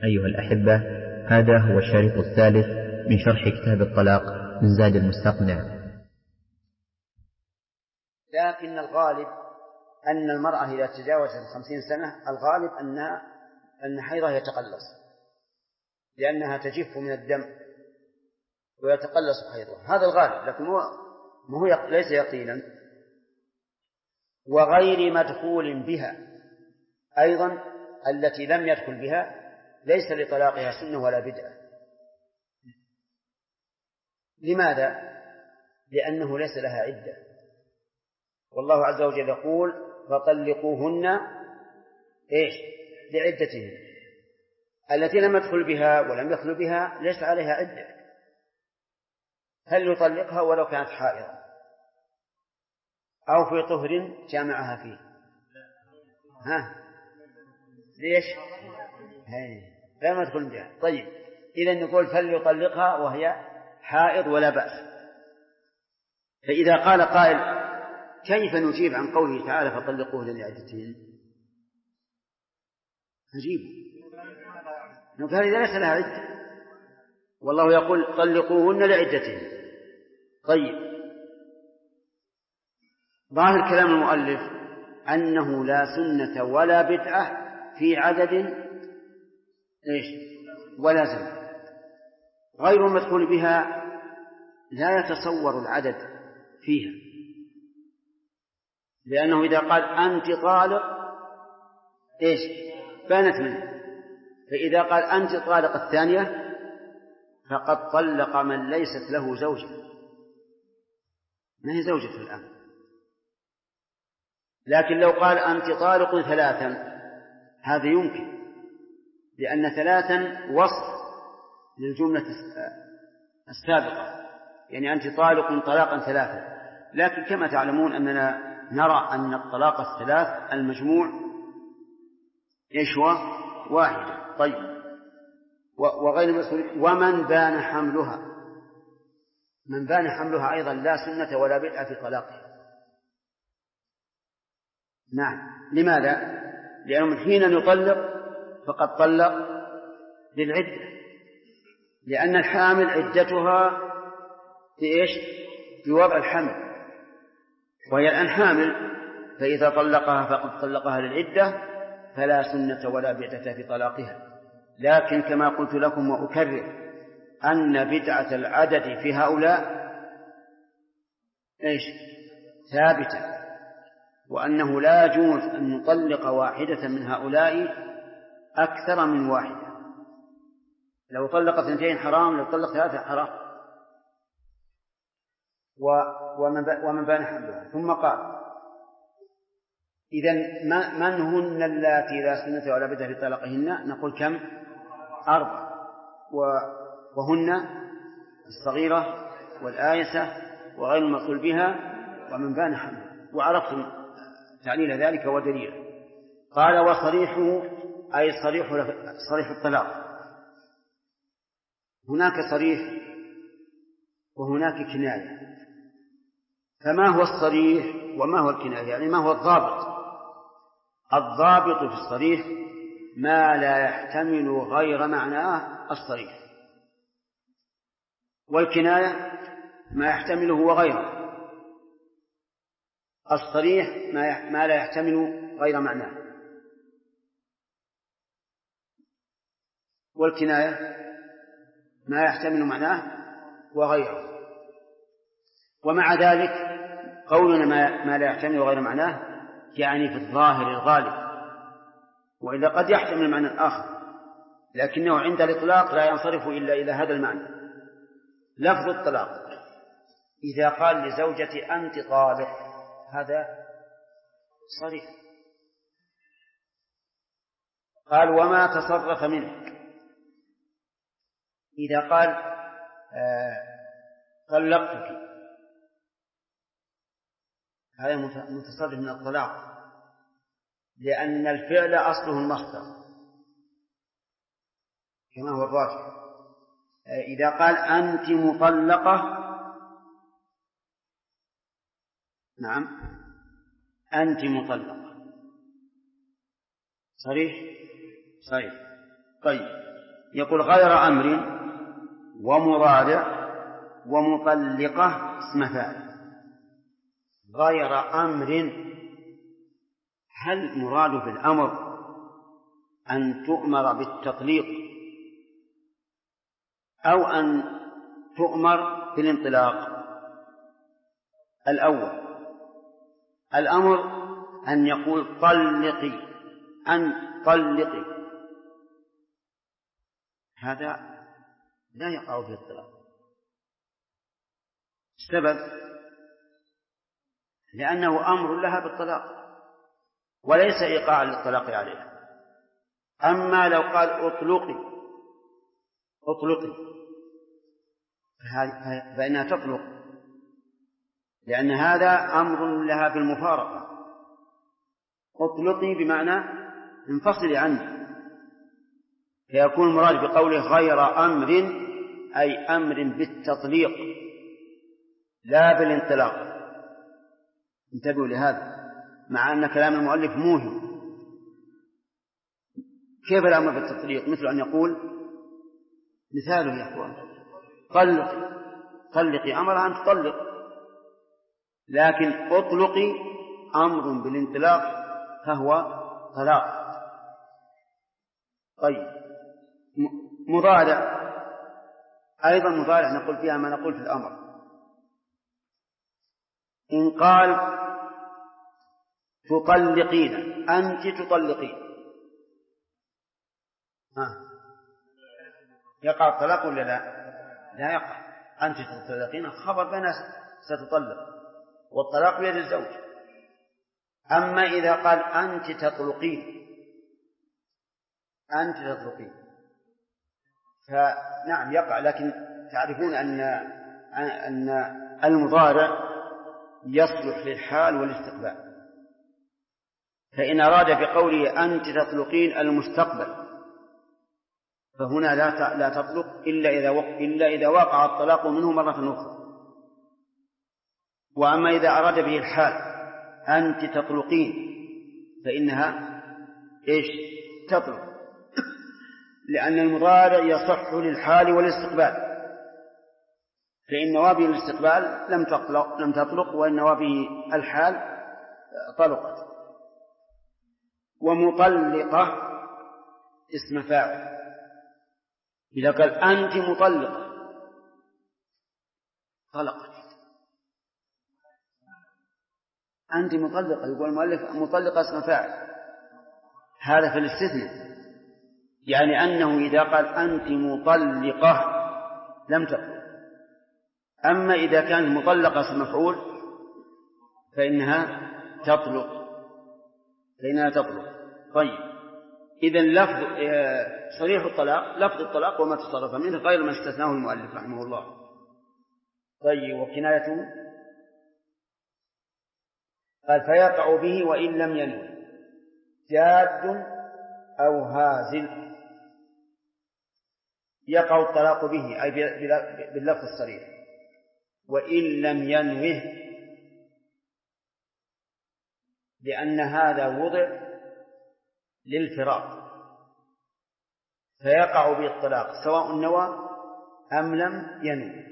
أيها الأحبة، هذا هو الشريط الثالث من شرح كتاب الطلاق من زاد المستقنع. لكن الغالب أن المرأة إذا تجاوزت 50 سنة الغالب أن حيضها يتقلص، لأنها تجف من الدم ويتقلص حيضها، هذا الغالب، لكن هو ليس يقينا. وغير مدخول بها أيضا، التي لم يدخل بها ليس لطلاقها سنة ولا بدعة. لماذا؟ لأنه ليس لها عدة، والله عز وجل يقول فطلقوهن لعدتهن. التي لم يدخل بها ولم يدخل بها ليس عليها عدة، هل يطلقها ولو كانت حائضة أو في طهر جامعها فيه؟ ليش؟ لا يدخل بها. طيب، إذا نقول فليطلقها وهي حائض ولا بأس. فإذا قال قائل كيف نجيب عن قوله تعالى فطلقوهن لعدتهن؟ نجيب نقول إذا ليس لها عدة، والله يقول طلقوهن لعدتهن. طيب، ظاهر كلام المؤلف أنه لا سنة ولا بدعة في عدد ولا زمن. غير المدخول بها لا يتصور العدد فيها، لأنه إذا قال أنت طالق بانت منه، فإذا قال أنت طالق الثانية فقد طلق من ليست له زوجة، ما هي زوجته الآن. لكن لو قال أنت طالق ثلاثا هذا يمكن، لأن ثلاثا وصف للجملة السابقة، يعني أنت طالق طلاقا ثلاثا. لكن كما تعلمون أننا نرى أن الطلاق الثلاث المجموع هو واحد. طيب، وغير مسؤول. ومن بان حملها، من بان حملها أيضا لا سنة ولا بدعة في طلاقها. نعم، لماذا؟ لأنه من حين يطلق فقد طلق للعدة، لأن الحامل عدتها بوضع الحمل، وهي الآن حامل، فإذا طلقها فقد طلقها للعدة، فلا سنة ولا بدعة في طلاقها. لكن كما قلت لكم وأكرر أن بدعة العدد في هؤلاء ثابتة، وأنه لا يجوز أن نطلق واحدة من هؤلاء أكثر من واحدة. لو طلق 2 حرام، لو طلق 3 حرام. ومن بان حملها. ثم قال إذن من هن اللاتي لا سنة ولا بدعة في طلاقهن؟ نقول كم؟ 4، وهن الصغيرة والآيسة وغير المدخول بها ومن بان حملها. وعرفتم تعليل ذلك ودليله. قال وصريحه أي صريح الطلاق. هناك صريح وهناك كناية. فما هو الصريح وما هو الكناية؟ يعني ما هو الضابط؟ الضابط في الصريح ما لا يحتمل غير معناه الصريح، والكناية ما يحتمله وغيره. الصريح ما لا يحتمل غير معناه، والكناية ما يحتمل معناه وغيره. ومع ذلك قولنا ما لا يحتمل غير معناه يعني في الظاهر الغالب، وإذا قد يحتمل معنى آخر، لكنه عند الإطلاق لا ينصرف إلا إلى هذا المعنى. لفظ الطلاق إذا قال لزوجتي أنت طالق هذا صريح. قال وما تصرف منه، إذا قال طلقتك هذا متصرف من الطلاق، لأن الفعل أصله المصدر كما هو الراجح. إذا قال أنت مطلقة، نعم أنت مطلقة، صريح. طيب، يقول غير أمر ومضارع ومطلقة اسم فاعل. غير أمر، هل مراد بالأمر أن تؤمر بالتطليق أو أن تؤمر بالانطلاق؟ الأول، الأمر أن يقول طلقي، أن طلقي، هذا لا يقع في الطلاق. السبب لأنه أمر لها بالطلاق وليس إيقاعا للطلاق عليها. أما لو قال اطلقي فإنها تطلق، لأن هذا أمر لها بالمفارقة. اطلقي بمعنى انفصلي عني، فيكون المراد بقوله غير أمر أي أمر بالتطليق لا بالانطلاق. انتبهوا لهذا، مع أن كلام المؤلف موهم. كيف الأمر بالتطليق؟ مثل أن يقول مثاله يا أخوان طلقي أمرها أن تطلق، لكن اطلقي أمر بالانطلاق فهو طلاق. طيب مضارع أيضا، مضارع نقول فيها ما نقول في الأمر. إن قال تطلقين، أنت تطلقين، يقع الطلاق ولا لا يقع. أنت تطلقين خبر بين ستطلق، والطلاق بيد الزوج. أما إذا قال أنت تطلقين فنعم يقع، لكن تعرفون أن المضارع يصلح للحال والاستقبال، فإن أراد بقوله أنت تطلقين المستقبل فهنا لا تطلق إلا إذا وقع الطلاق منه مرة أخرى. وأما إذا أراد به الحال أنت تطلقين فإنها تطلق، لأن المضارع يصح للحال والاستقبال، فإن نوابه الاستقبال لم تطلق، وإن نوابه الحال طلقت. ومطلقة اسم فاعل، إذا قال أنت مطلقة طلقت، أنت مطلقة، يقول المؤلف مطلقة اسم فاعل، هذا في الاستثناء، يعني أنه إذا قال أنت مطلقة لم تطلق. أما إذا كانت مطلقة اسم مفعول فإنها تطلق. طيب، إذن لفظ صريح الطلاق لفظ الطلاق وما تصرف منه غير ما استثناه المؤلف رحمه الله. طيب، وكنايته قال فيقع به وإن لم ينوي جاد أو هازل. يقع الطلاق به أي باللفظ الصريح، وإن لم ينوه، لأن هذا وضع للفراق، فيقع به الطلاق سواء نوى أم لم ينوي.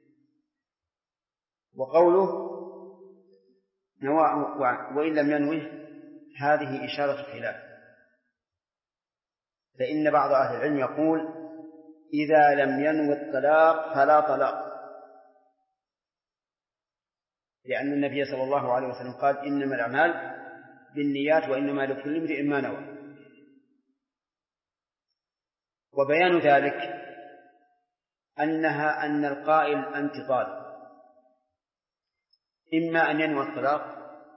وقوله نوى وإن لم ينوه هذه إشارة خلاف، فإن بعض أهل العلم يقول إذا لم ينوي الطلاق فلا طلاق، لأن النبي صلى الله عليه وسلم قال إنما الأعمال بالنيات وإنما لكل امرئ ما نوى. وبيان ذلك أن القائل أنت طالق إما أن ينوي الطلاق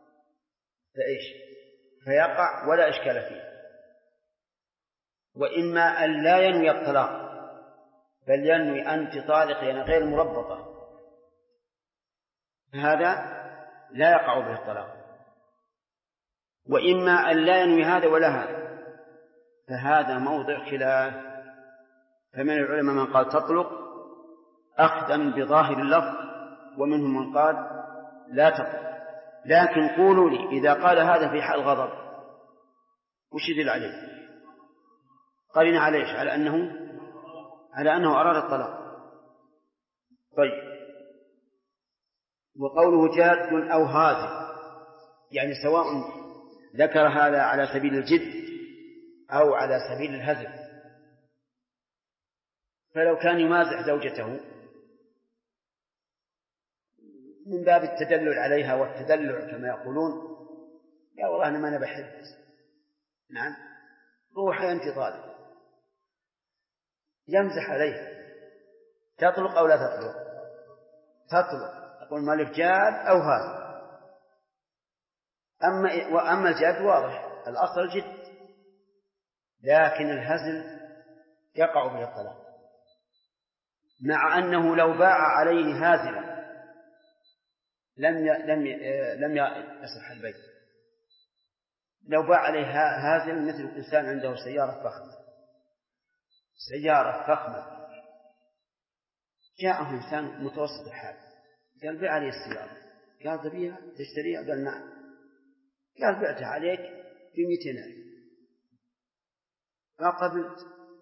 فيقع ولا إشكال فيه، وإما أن لا ينوي الطلاق بل ينوي أنت طالق يعني غير مربطة، هذا لا يقع به الطلاق. وإما أن لا ينوي هذا ولا هذا، فهذا موضع خلاف. فمن العلماء من قال تطلق أخذا بظاهر اللفظ، ومنهم من قال لا تطلق. لكن قولوا لي إذا قال هذا في حال غضب وش يدل عليه؟ قرن عليه على أنه على أنه أراد الطلاق. طيب، وقوله جاد أو هازل، يعني سواء ذكر هذا على سبيل الجد أو على سبيل الهزل. فلو كان يمازح زوجته من باب التدلل عليها والتدلع كما يقولون، يا والله أنا ما بحب، نعم روحي أنت طالب، يمزح عليه، تطلق أو لا تطلق؟ تطلق. يقول المؤلف جاد أو هازل. وأما الجد واضح الأصل الجد، لكن الهزل يقع به الطلاق، مع أنه لو باع عليه هازلا لم يصح البيع. لو باع عليه هازل مثل إنسان عنده سيارة فخمة، جاءه إنسان متوسط الحال قال بيع عليه السيارة، قال تبيها تشتريها؟ قال نعم. قال بعتها عليك ب200,000. ما قبلت.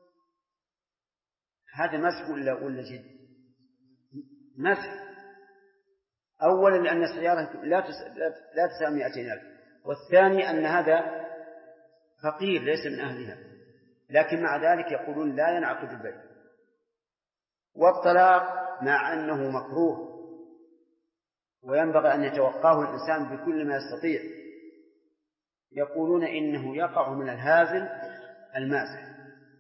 هذا مسح ولا جد؟ مسح. أولا لأن السيارة لا تساوي 200,000، والثاني أن هذا فقير ليس من أهلها، لكن مع ذلك يقولون لا ينعقد البيع. والطلاق مع أنه مكروه وينبغي أن يتوقاه الإنسان بكل ما يستطيع، يقولون إنه يقع من الهازل المازح.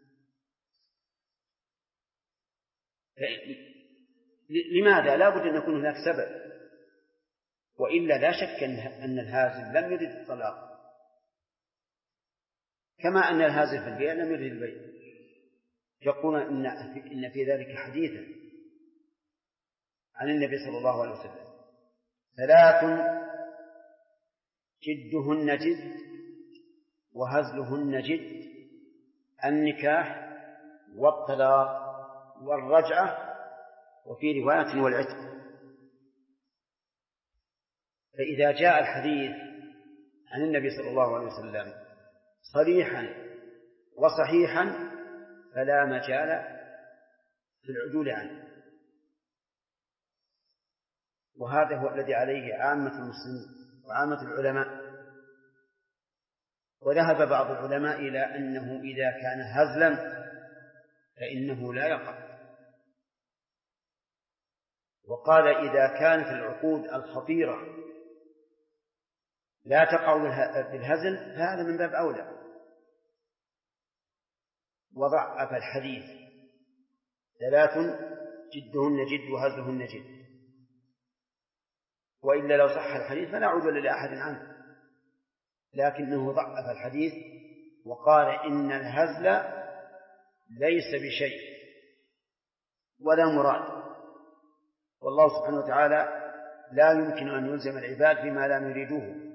لماذا؟ لا بد أن يكون هناك سبب، وإلا لا شك أن الهازل لم يرد الطلاق، كما أن الهازل في البيع لم يرد البيع. يقولون إن في ذلك حديثا عن النبي صلى الله عليه وسلم: 3 جدهن جد وهزلهن جد: النكاح والطلاق والرجعة، وفي رواية والعتق. فإذا جاء الحديث عن النبي صلى الله عليه وسلم صريحا وصحيحا فلا مجال في العدول عنه، وهذا هو الذي عليه عامة المسلمين وعامة العلماء. وذهب بعض العلماء إلى أنه إذا كان هزلا فإنه لا يقع، وقال إذا كانت العقود الخطيرة لا تقع بالهزل فهذا من باب أولى، وضعف الحديث: 3 جدهن جد وهزلهن جد. وإلا لو صح الحديث فلا عدل لأحد عنه، لكنه ضعف الحديث وقال إن الهزل ليس بشيء ولا مراد، والله سبحانه وتعالى لا يمكن أن يلزم العباد بما لم يريدوه.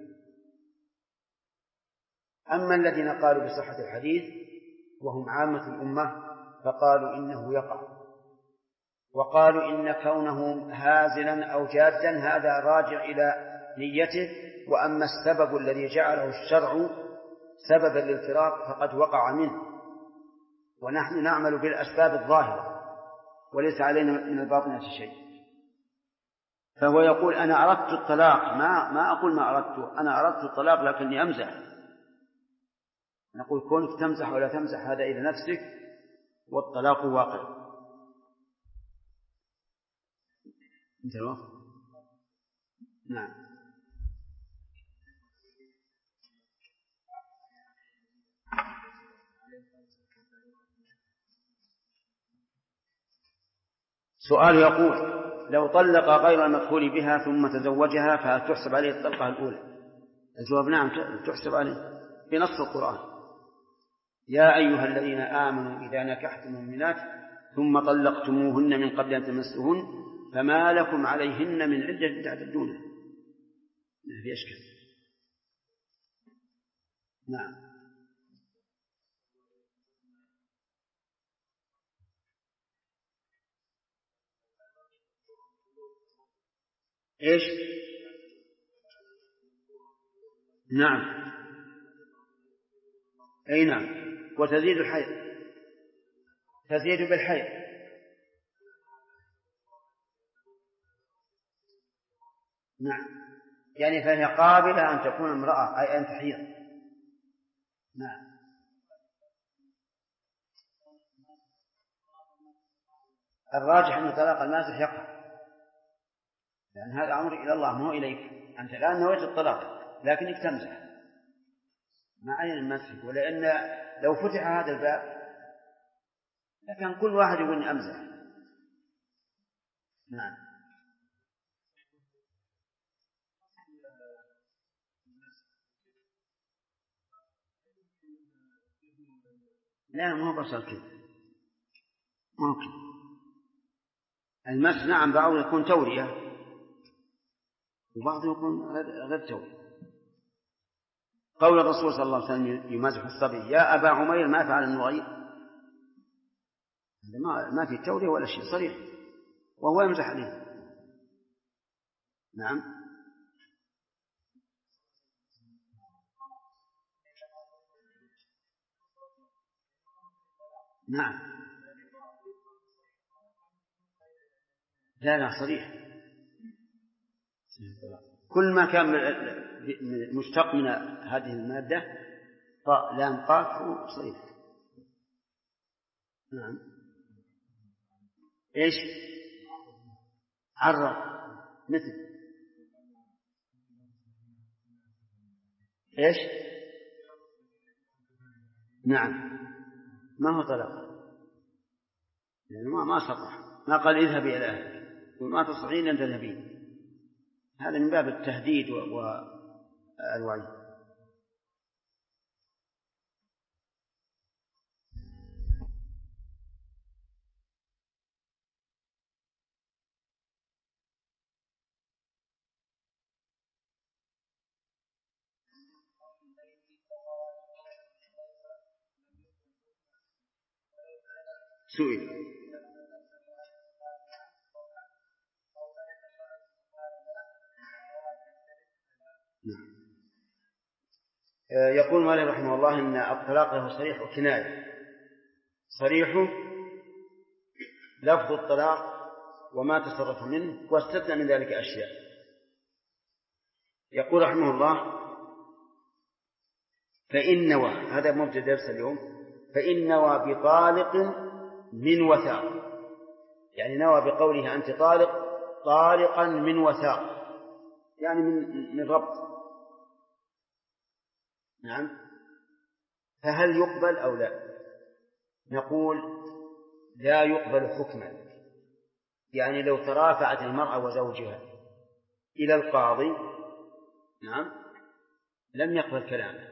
أما الذين قالوا بصحة الحديث وهم عامة الأمة فقالوا إنه يقع، وقالوا إن كونه هازلا أو جادا هذا راجع إلى نيته، وأما السبب الذي جعله الشرع سببا للفراق فقد وقع منه، ونحن نعمل بالأسباب الظاهرة وليس علينا من الباطنة شيء. فهو يقول أنا أردت الطلاق، ما أقول ما أردت، أنا أردت الطلاق لكني أمزح. نقول كونك تمزح ولا تمزح هذا إلى نفسك، والطلاق واقع. انت الوقت. نعم. سؤال يقول: لو طلق غير المدخول بها ثم تزوجها فهل تحسب عليه الطلقة الأولى؟ الجواب نعم تحسب عليه بنص القرآن: يا أيها الذين آمنوا إذا نكحتم المؤمنات ثم طلقتموهن من قبل أن تمسوهن فما لكم عليهن من عدة تعتدونها. ما في أشكال. نعم. إيش؟ نعم. أي نعم. وتزيد الحيض. تزيد بالحيض. نعم، يعني فهي قابلة أن تكون امرأة، أي أن تحيض. نعم. الراجح أن طلاق المازح يقع، لأن هذا أمر إلى الله مو إليك، أنت الآن نويت الطلاق لكنك تمزح، ما علينا المسح. ولأن لو فتح هذا الباب لكن كل واحد يقول إني أمزح. نعم. لا، مو بصر كذا، ممكن المس. نعم، بعض يكون تورية وبعض يكون غير تورية. قول الرسول صلى الله عليه وسلم يمازح الصبي يا أبا عمير ما فعل النغير، ما في تورية ولا شيء، صريح وهو يمزح عليه. نعم. نعم. لا صريح، كل ما كان مشتق من هذه المادة طاء لام قاف هو صريح. نعم. إيش؟ عرض مثل إيش؟ نعم، ما هو طلاق، يعني ما صرح، ما قال اذهبي إلى أهلك وما تستطيعين أن تذهبين، هذا من باب التهديد والوعيد. سئل. نعم. يقول مالك رحمه الله إن الطلاق له صريح وكناية. صريحه لفظ الطلاق وما تصرف منه، واستثنى من ذلك أشياء. يقول رحمه الله فإن نوى، هذا مبتدأ درس اليوم، فإن نوى بطالق من وثاق، يعني نوى بقوله أنت طالق طالقا من وثاق، يعني من ربط. نعم. فهل يقبل أو لا؟ نقول لا يقبل حكما، يعني لو ترافعت المرأة وزوجها إلى القاضي نعم لم يقبل كلامه،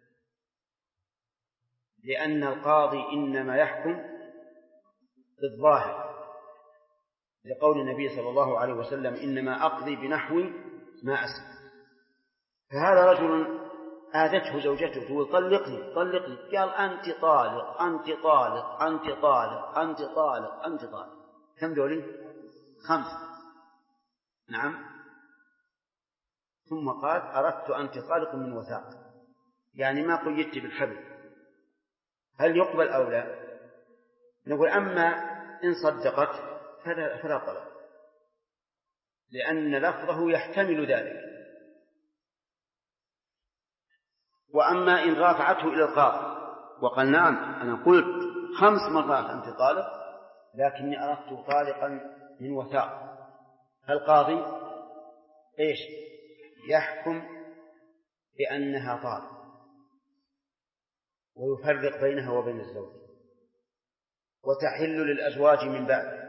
لأن القاضي إنما يحكم بالظاهر، لقول النبي صلى الله عليه وسلم إنما أقضي بنحو ما أسمع. فهذا رجل آذته زوجته تقول طلقني طلقني، قال أنت طالق أنت طالق أنت طالق أنت طالق أنت طالق، كم دولي؟ 5. نعم. ثم قال أردت أنت طالق من وثاق، يعني ما قيدت بالحبل. هل يقبل أو لا؟ نقول أما إن صدقت فلا طلب، لأن لفظه يحتمل ذلك. وأما إن رافعته إلى القاضي وقال نعم أنا قلت 5 مرات أنت طالق لكني أردت طالقا من وثاق، فالقاضي إيش؟ يحكم بأنها طالق ويفرق بينها وبين الزوج، وتحل للأزواج من بعد،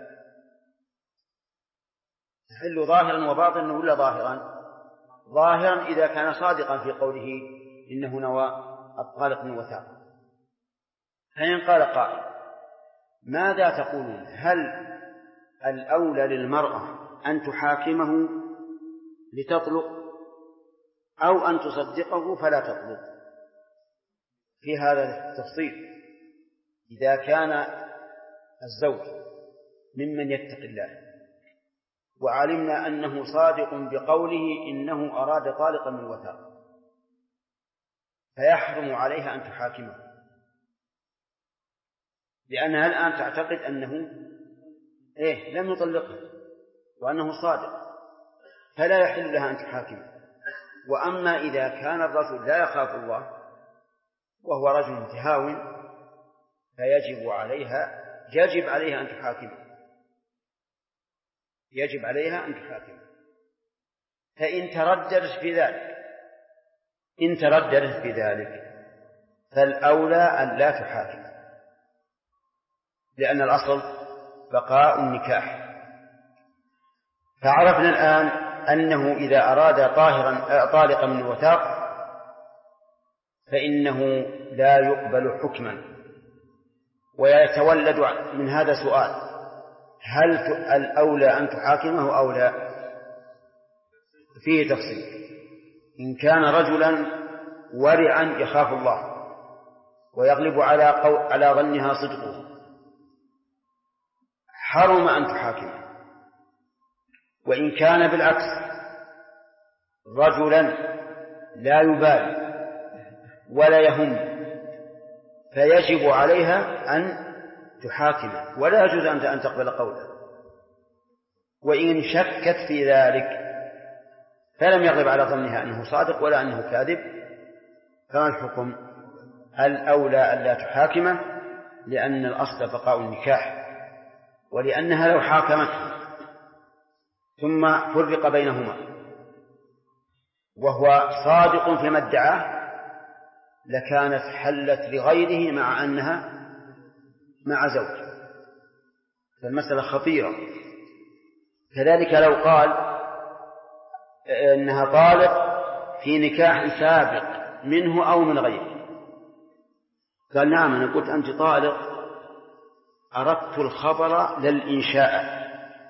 تحل ظاهرا وباطنا ولا ظاهرا؟ ظاهرا إذا كان صادقا في قوله إنه نوى الطالق من وثاق. فإن قال قائل ماذا تقولون؟ هل الأولى للمرأة أن تحاكمه لتطلق أو أن تصدقه فلا تطلق؟ في هذا التفصيل إذا كان الزوج ممن يتقي الله وعلمنا أنه صادق بقوله إنه أراد طالقا من وثاق فيحرم عليها أن تحاكمه، لأنها الآن تعتقد أنه لم يطلقها وأنه صادق، فلا يحل لها أن تحاكم. وأما إذا كان الرجل لا يخاف الله وهو رجل متهاون فيجب عليها أن تحاكمه، يجب عليها أن تحاكمه. فإن ترددت في ذلك فالأولى أن لا تحاكم، لأن الأصل بقاء النكاح. فعرفنا الآن أنه إذا أراد طالقا من الوثاق فإنه لا يقبل حكما. ويتولد من هذا سؤال: هل الأولى أن تحاكمه أو لا؟ فيه تفصيل. إن كان رجلا ورعا يخاف الله ويغلب على ظنها صدقه حرم أن تحاكمه. وإن كان بالعكس رجلا لا يبالي ولا يهم فيجب عليها أن تحاكمه ولا يجوز أن تقبل قوله. وإن شكت في ذلك فلم يغلب على ظنها أنه صادق ولا أنه كاذب فما الحكم؟ الأولى ألا تحاكمه، لأن الأصل بقاء النكاح، ولأنها لو حاكمته ثم فرق بينهما وهو صادق فيما ادعاه لكانت حلت لغيره مع أنها مع زوج، فالمسألة خطيرة. كذلك لو قال إنها طالق في نكاح سابق منه أو من غيره، قال نعم أنا قلت أنت طالق، أردت الخبر للإنشاء.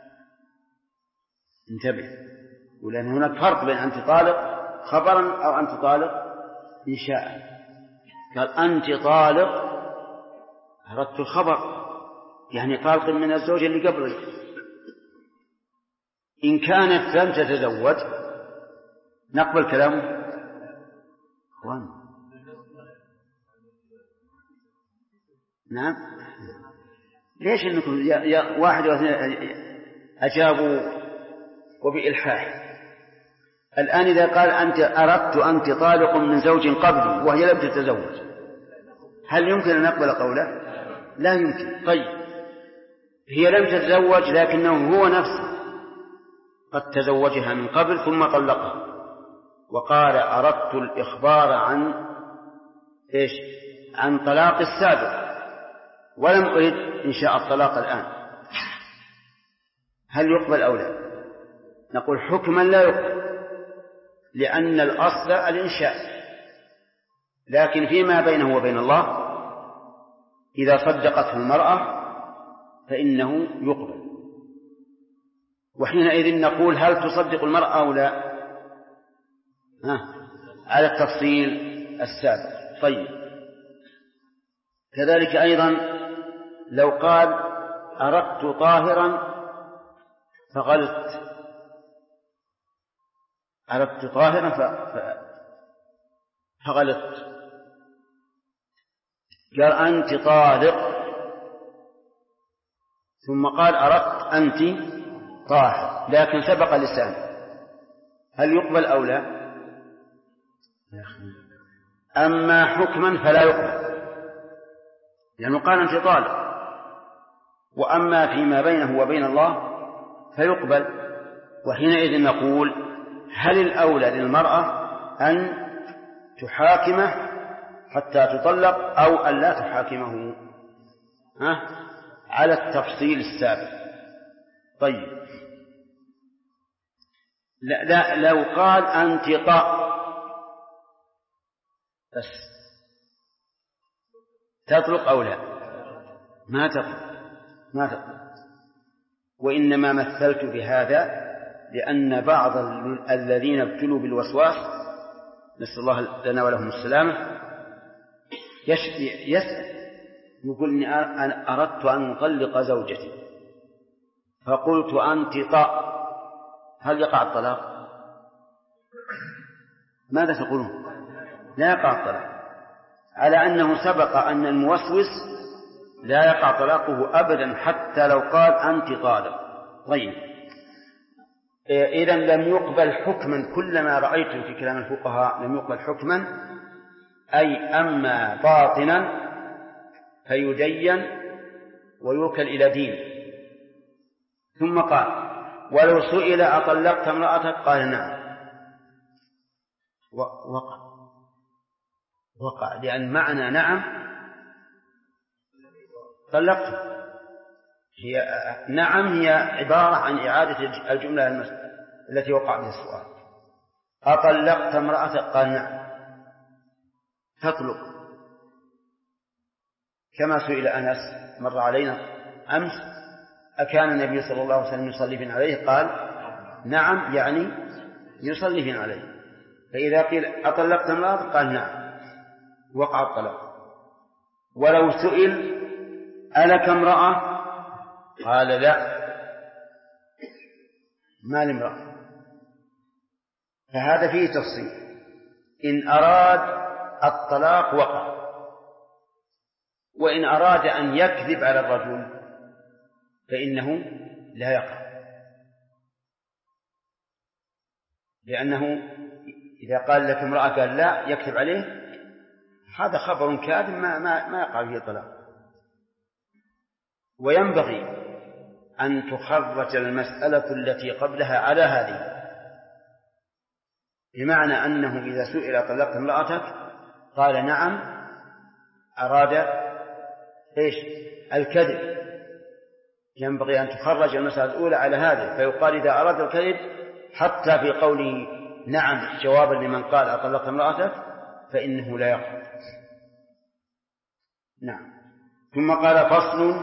انتبه، ولأن هناك فرق بين أنت طالق خبرا أو أنت طالق إنشاء. قال أنت طالق أردت الخبر، يعني طالق من الزوج اللي قبلي. إن كانت لم تتزوج نقبل كلامه. نعم، ليش إنكم واحد واثنين أجابوا وبإلحاح؟ الآن إذا قال أنت أردت أنت طالق من زوج قبلي وهي لم تتزوج هل يمكن أن نقبل قوله؟ لا يمكن. طيب هي لم تتزوج لكنه هو نفسه قد تزوجها من قبل ثم طلقها وقال أردت الإخبار عن طلاق السابق ولم أرد إنشاء الطلاق الآن، هل يقبل أو لا؟ نقول حكما لا يقبل، لأن الأصل الإنشاء، لكن فيما بينه وبين الله إذا صدقته المرأة فإنه يقبل. وحينئذ نقول هل تصدق المرأة أو لا؟ على التفصيل السابق. طيب كذلك أيضا لو قال أردت طاهرا فغلت، أردت طاهرا فغلت، قال أنت طالق ثم قال أردت أنت طاهر لكن سبق لسان، هل يقبل أو لا؟ أما حكما فلا يقبل لأنه قال أنت طالق، وأما فيما بينه وبين الله فيقبل. وحينئذ نقول هل الأولى للمرأة أن تحاكمه حتى تطلق أو أن لا تحاكمه؟ على التفصيل السابق. طيب لا لو قال أنت طاء بس تطلق أو لا؟ ما تطلق. وإنما مثلت بهذا لأن بعض الذين ابتلوا بالوسواس نسأل الله لنا ولهم السلامة يسأل يقول إني أنا أردت أن أطلق زوجتي فقلت أنت طاء، هل يقع الطلاق؟ ماذا تقولون؟ لا يقع الطلاق، على أنه سبق أن الموسوس لا يقع طلاقه أبدا حتى لو قال أنت طالق. طيب، إذا لم يقبل حكما، كلما رأيت في كلام الفقهاء لم يقبل حكما، أي أما باطنا فيدين ويوكل إلى دين. ثم قال ولو سئل أطلقت امرأتك قال نعم. وقع لأن معنى نعم طلقت، هي نعم هي عبارة عن إعادة الجملة المسألة التي وقع بها السؤال. أطلقت امرأتك قال نعم، تطلق. كما سئل أنس مر علينا أمس أكان النبي صلى الله عليه وسلم يصلي بنا عليه؟ قال نعم، يعني يصلي بنا عليه. فإذا قيل أطلقت امرأتك قال نعم، وقع الطلاق. ولو سئل ألك امرأة قال لا، ما لامرأة. فهذا فيه تفصيل. إن أراد الطلاق وقع، وإن أراد أن يكذب على الرجل فإنه لا يقع، لأنه إذا قال لك امرأة قال لا يكذب عليه، هذا خبر كاذب ما يقع فيه طلاق. وينبغي أن تخرج المسألة التي قبلها على هذه، بمعنى أنه إذا سئل طلقت امرأتك قال نعم أراد إيش؟ الكذب. ينبغي أن تخرج المسألة الأولى على هذه، فيقال إذا أراد الكذب حتى في قوله نعم جوابا لمن قال أطلقت امرأتك فإنه لا يقع. نعم. ثم قال فصل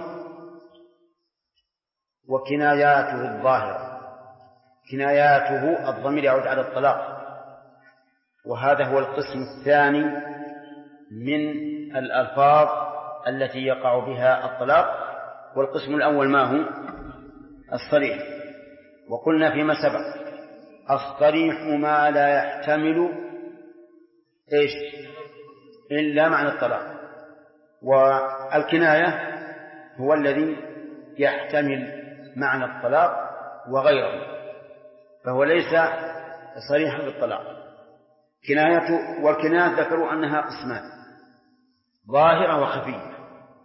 وكناياته الظاهرة. كناياته الضمير يعود على الطلاق، وهذا هو القسم الثاني من الألفاظ التي يقع بها الطلاق. والقسم الأول ما هو؟ الصريح. وقلنا فيما سبق الصريح ما لا يحتمل إيش إلا معنى الطلاق، والكناية هو الذي يحتمل معنى الطلاق وغيره، فهو ليس صريحا بالطلاق. كنايته والكناية ذكروا أنها قسمان، ظاهرة وخفية،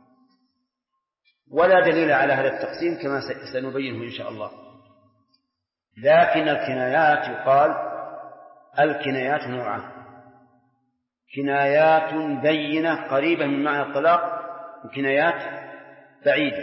ولا دليل على هذا التقسيم كما سنبينه إن شاء الله. لكن الكنايات يقال الكنايات نوعان: كنايات بينة قريبة من معنى الطلاق، وكنايات بعيدة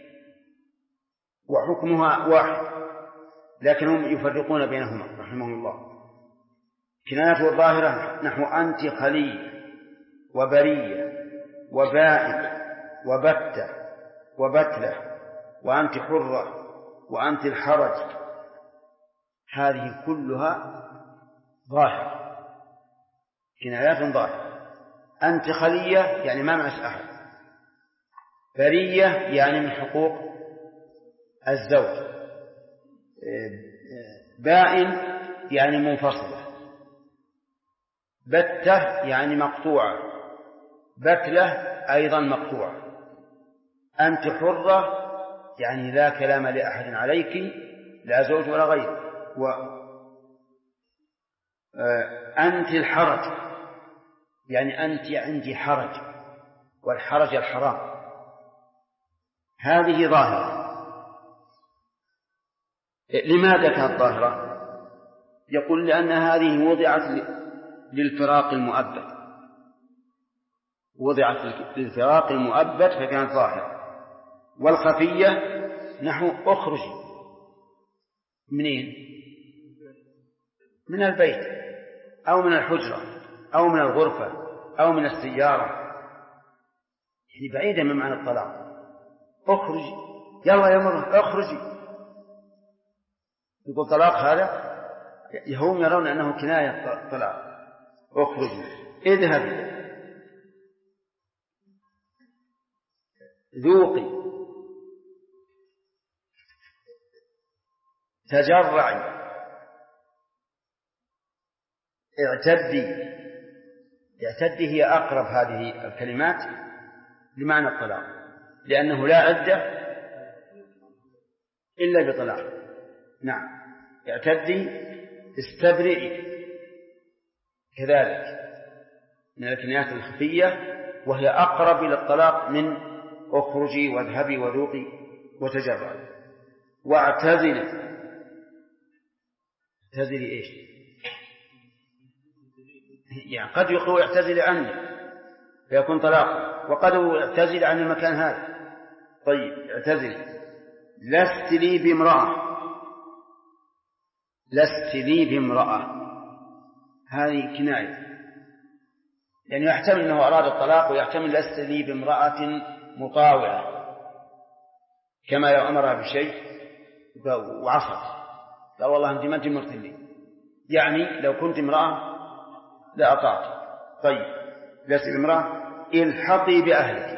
وحكمها واحد، لكنهم يفرقون بينهما رحمهم الله. كنايته الظاهرة نحو أنت خلي وبرية وبائن وبتة وبتلة وأنت حرة وأنت الحرج، هذه كلها ظاهرة، كنايات ظاهرة. أنت خلية يعني ما معك أحد، برية يعني من حقوق الزوج، بائن يعني منفصلة، بتة يعني مقطوعة، بتلة أيضا مقطوعة، أنت حرة يعني لا كلام لأحد عليك، لا زوج ولا غير، أنت الحرج يعني أنت عندي حرج، والحرج الحرام. هذه ظاهرة. لماذا كانت ظاهرة؟ يقول لأن هذه وضعت للفراق المؤبد، وضعت للفراق المؤبد فكانت ظاهرة. والخفية نحو أخرج منين؟ من البيت أو من الحجرة أو من الغرفة أو من السيارة، يعني بعيدة من معنى الطلاق. أخرج يلا يا مرة أخرجي، يقول طلاق هذا، هم يرون أنه كناية طلاق. أخرجي، اذهبي، ذوقي، تجرعي، اعتدي. اعتدي هي أقرب هذه الكلمات لمعنى الطلاق. لأنه لا عدة إلا بطلاق. نعم، اعتدي، استبرئي، كذلك من الكنايات الخفية، وهي أقرب إلى الطلاق من اخرجي واذهبي وذوقي وتجرعي. واعتزلي، اعتزلي إيش؟ يعني قد يقول اعتزلي عني فيكون طلاق، وقد اعتزلي عن المكان هذا. طيب اعتزلي. لست لي بامرأة، لست لي بامرأة، هذه كناية، يعني يحتمل أنه أراد الطلاق، ويحتمل لست لي بامرأة مطاوعة، كما لو أمرها بشيء وعصت قال والله أنت ما أنت مرتلي، يعني لو كنت امرأة لا أطعت. طيب لست بامرأة، الحقي بأهلك،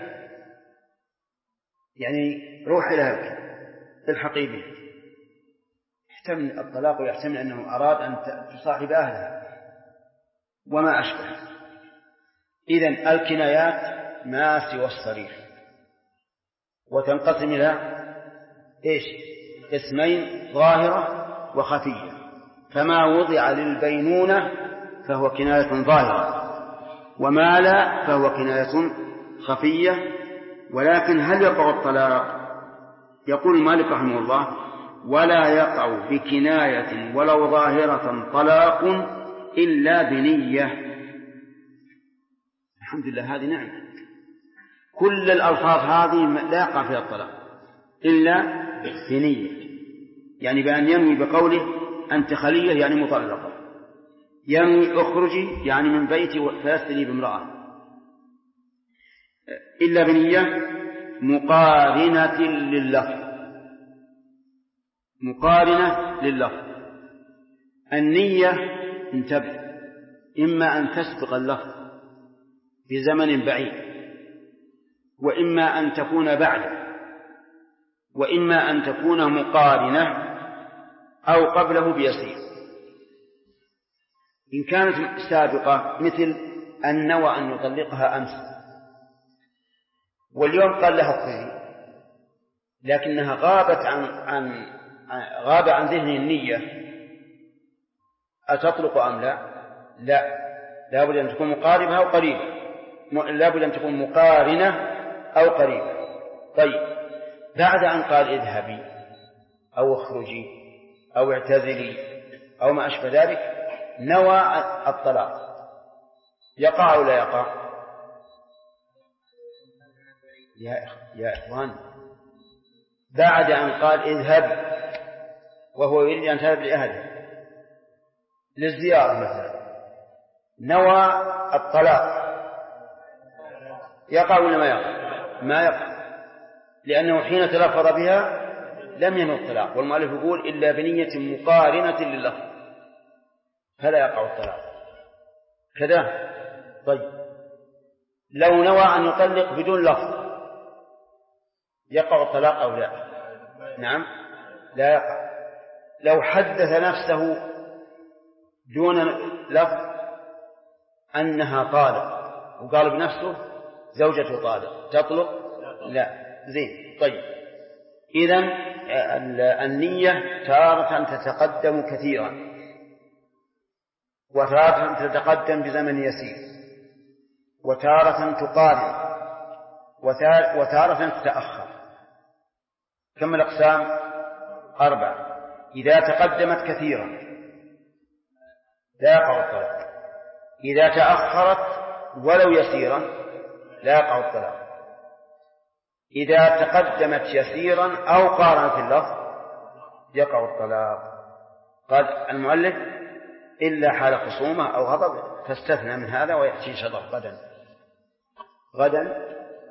يعني روح إلى أهلك الحقي به. يحتمل الطلاق ويحتمل أنه أراد أن تصاحب أهلها وما أشبه. إذن الكنايات ما سوى الصريح، وتنقسم إلى إيش؟ اسمين: ظاهرة وخفية. فما وضع للبينونة فهو كناية ظاهرة، وما لا فهو كناية خفية. ولكن هل يقع الطلاق؟ يقول مالك رحمه الله: ولا يقع بكناية ولو ظاهرة طلاق إلا بنية. الحمد لله، هذه نعمة. كل الألفاظ هذه لا يقع فيها الطلاق إلا بنية، يعني بأن ينوي بقوله أنت خلية يعني مطلقة، ينوي أخرجي يعني من بيتي فلست لي بامرأة، إلا بنية مقارنة لللفظ، مقارنة لللفظ. النية انتبه، إما أن تسبق اللفظ بزمن بعيد، وإما أن تكون بعده، وإما أن تكون مقارنة أو قبله بيسير. إن كانت سابقة مثل أن نوى أن يطلقها أمس واليوم قال لها اطلقي، لكنها غاب عن ذهن النية، أتطلق أم لا؟ لا بد أن تكون مقاربة أو قريبة، لا بد أن تكون مقارنة أو قريبة. طيب بعد أن قال اذهبي أو اخرجي أو اعتزلي أو ما أشبه ذلك نوى الطلاق، يقع أو لا يقع؟ يا إخوان، بعد أن قال اذهب وهو يريد أن تذهب لأهله للزيارة مثلا، نوى الطلاق، يقع ولا ما يقع؟ ما يقع، لأنه حين تلفظ بها لم ينوي الطلاق، والمؤلف يقول إلا بنية مقارنة لللفظ، فلا يقع الطلاق كذا. طيب لو نوى أن يطلق بدون لفظ يقع الطلاق أو لا؟ نعم لا يقع. لو حدث نفسه دون لفظ أنها طالق وقال بنفسه زوجته طالق تطلق؟ لا. زين. طيب إذن النية تارة تتقدم كثيرا، وتارة تتقدم بزمن يسير، وتارة تقارن، وتارة تتأخر. كم الأقسام؟ 4. إذا تقدمت كثيرا لا يقع الطلاق، إذا تأخرت ولو يسيرا لا يقع الطلاق، إذا تقدمت يسيرا أو قارنت اللفظ يقع الطلاق. قال المؤلف إلا حال خصومة أو غضب، فاستثنى من هذا ويأتي إن شاء الله غدا.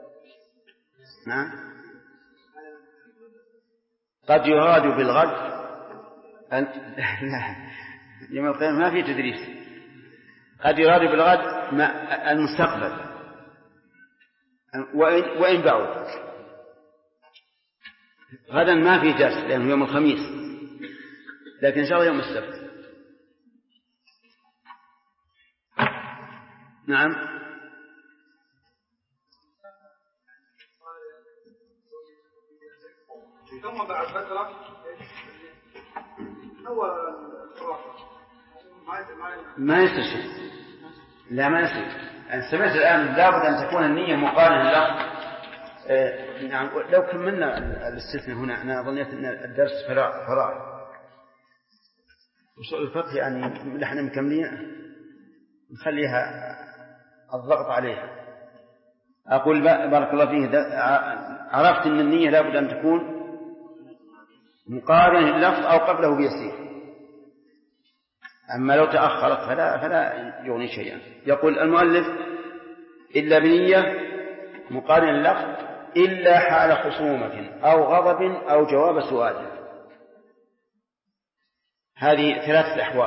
نعم. قد يراد بالغد يوم القيامة ما في تدريس. قد يراد بالغد المستقبل وإن بعد. غدا ما في درس لأنه يوم الخميس، لكن إن شاء الله يوم السبت. نعم. ثم بعد فترة هو ما يستشف. لا ما يستشف. أنا سمعت الآن لابد أن تكون النية مقارنة له. نعم لو كملنا الاستثناء هنا أنا ظنيت أن الدرس فراغ. وسؤال الفقه يعني نحن مكملين نخليها الضغط عليها. أقول بارك الله فيه عرفت أن النية لابد أن تكون مقارنة اللفظ أو قبله بيسير. أما لو تأخرت فلا يغني شيئا. يقول المؤلف إلا بنية مقارنة اللفظ إلا حال خصومة أو غضب أو جواب سؤال. هذه 3 أحوال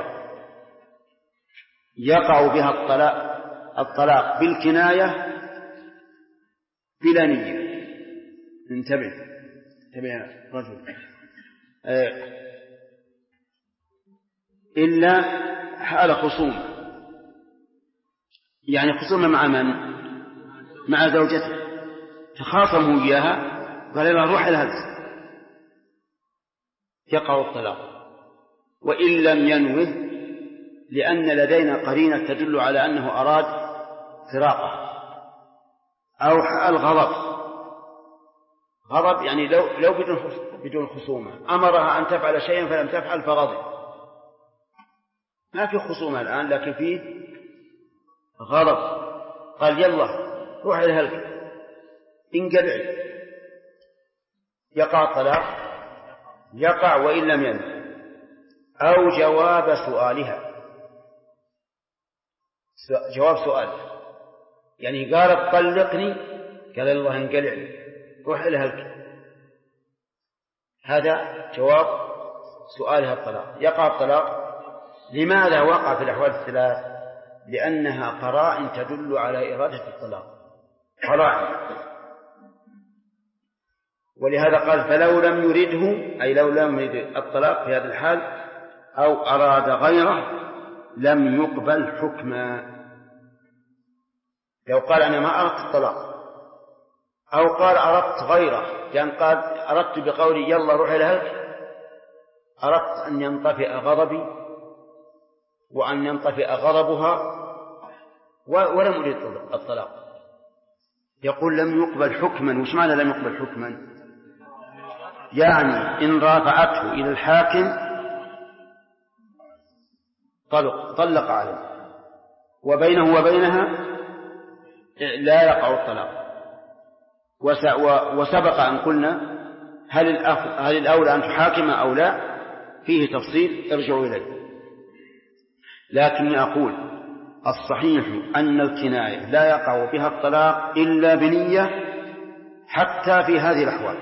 يقع بها الطلاق بالكناية بلا نية. انتبه يا رجل. إلا حال خصومة، يعني خصومة مع من؟ مع زوجته، فخاصمه إياها قال له روح إلى هذا، يقع الطلاق. وإن لم ينوه لأن لدينا قرينة تدل على أنه أراد فراقه. أو حال غضب يعني لو بدون خصومة أمرها أن تفعل شيئا فلم تفعل فغضب. ما في خصومة الآن لكن فيه غضب، قال يلا روح إلى هلك انقلع. يقع الطلاق يقع وإن لم ينوه. أو جواب سؤالها، جواب سؤال يعني قالت طلقني قال الله انقلع روح إلى هلك، هذا جواب سؤالها الطلاق. يقع الطلاق. لماذا وقع في الأحوال الثلاث؟ لأنها قرائن تدل على إرادة الطلاق، قرائن. ولهذا قال فلو لم يرده، أي لو لم يرد الطلاق في هذا الحال أو أراد غيره لم يقبل حكما. لو قال أنا ما أردت الطلاق أو قال أردت غيره، يعني قال أردت بقولي يلا روح إلى هلك، أردت أن ينطفئ غضبي وأن ينطفئ غضبها ولم أريد الطلاق، يقول لم يقبل حكما. وش معنى لم يقبل حكما؟ يعني إن رافعته إلى الحاكم طلق عليه وبينه وبينها لا يقع الطلاق. وسبق أن قلنا هل الأولى أن تحاكم أو لا، فيه تفصيل ارجعوا إليه. لكني أقول الصحيح أن الكناية لا يقع بها الطلاق إلا بنية حتى في هذه الأحوال،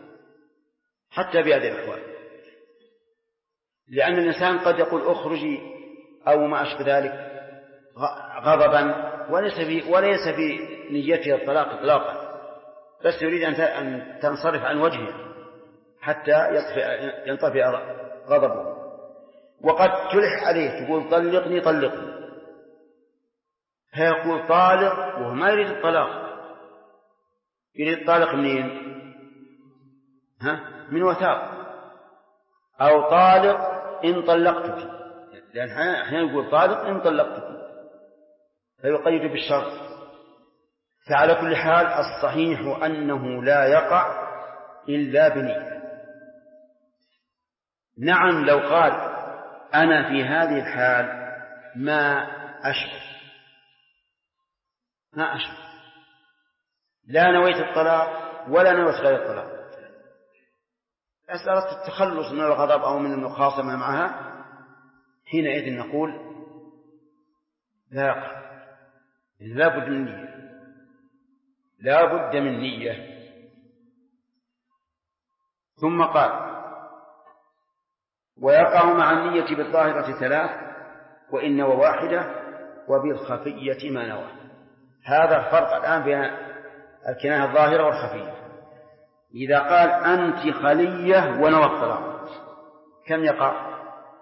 لأن الإنسان قد يقول أخرجي أو ما أشبه ذلك غضبا وليس في نيته الطلاق إطلاقا، بس يريد أن تنصرف عن وجهه حتى ينطفئ غضبه. وقد تلح عليه تقول طلقني فيقول طالق وهو ما يريد الطلاق، يريد الطلاق منين؟ من وثاق. أو طالق إن طلقتك، لأن أحيانا يقول طالق إن طلقتك فيقيد بالشرط. فعلى كل حال الصحيح أنه لا يقع إلا بنية. نعم لو قال أنا في هذه الحال ما أشعر لا نويت الطلاق ولا نويت غير الطلاق، أردت التخلص من الغضب أو من المخاصمة معها، حينئذ نقول لا يقع، لا بد من نية. ثم قال ويقع مع النية بالظاهرة 3 وإن نوى واحدة وبالخفية ما نوى. هذا الفرق الآن بين الكناية الظاهرة والخفية. إذا قال أنت خلية ونوى الطلاق كم يقع؟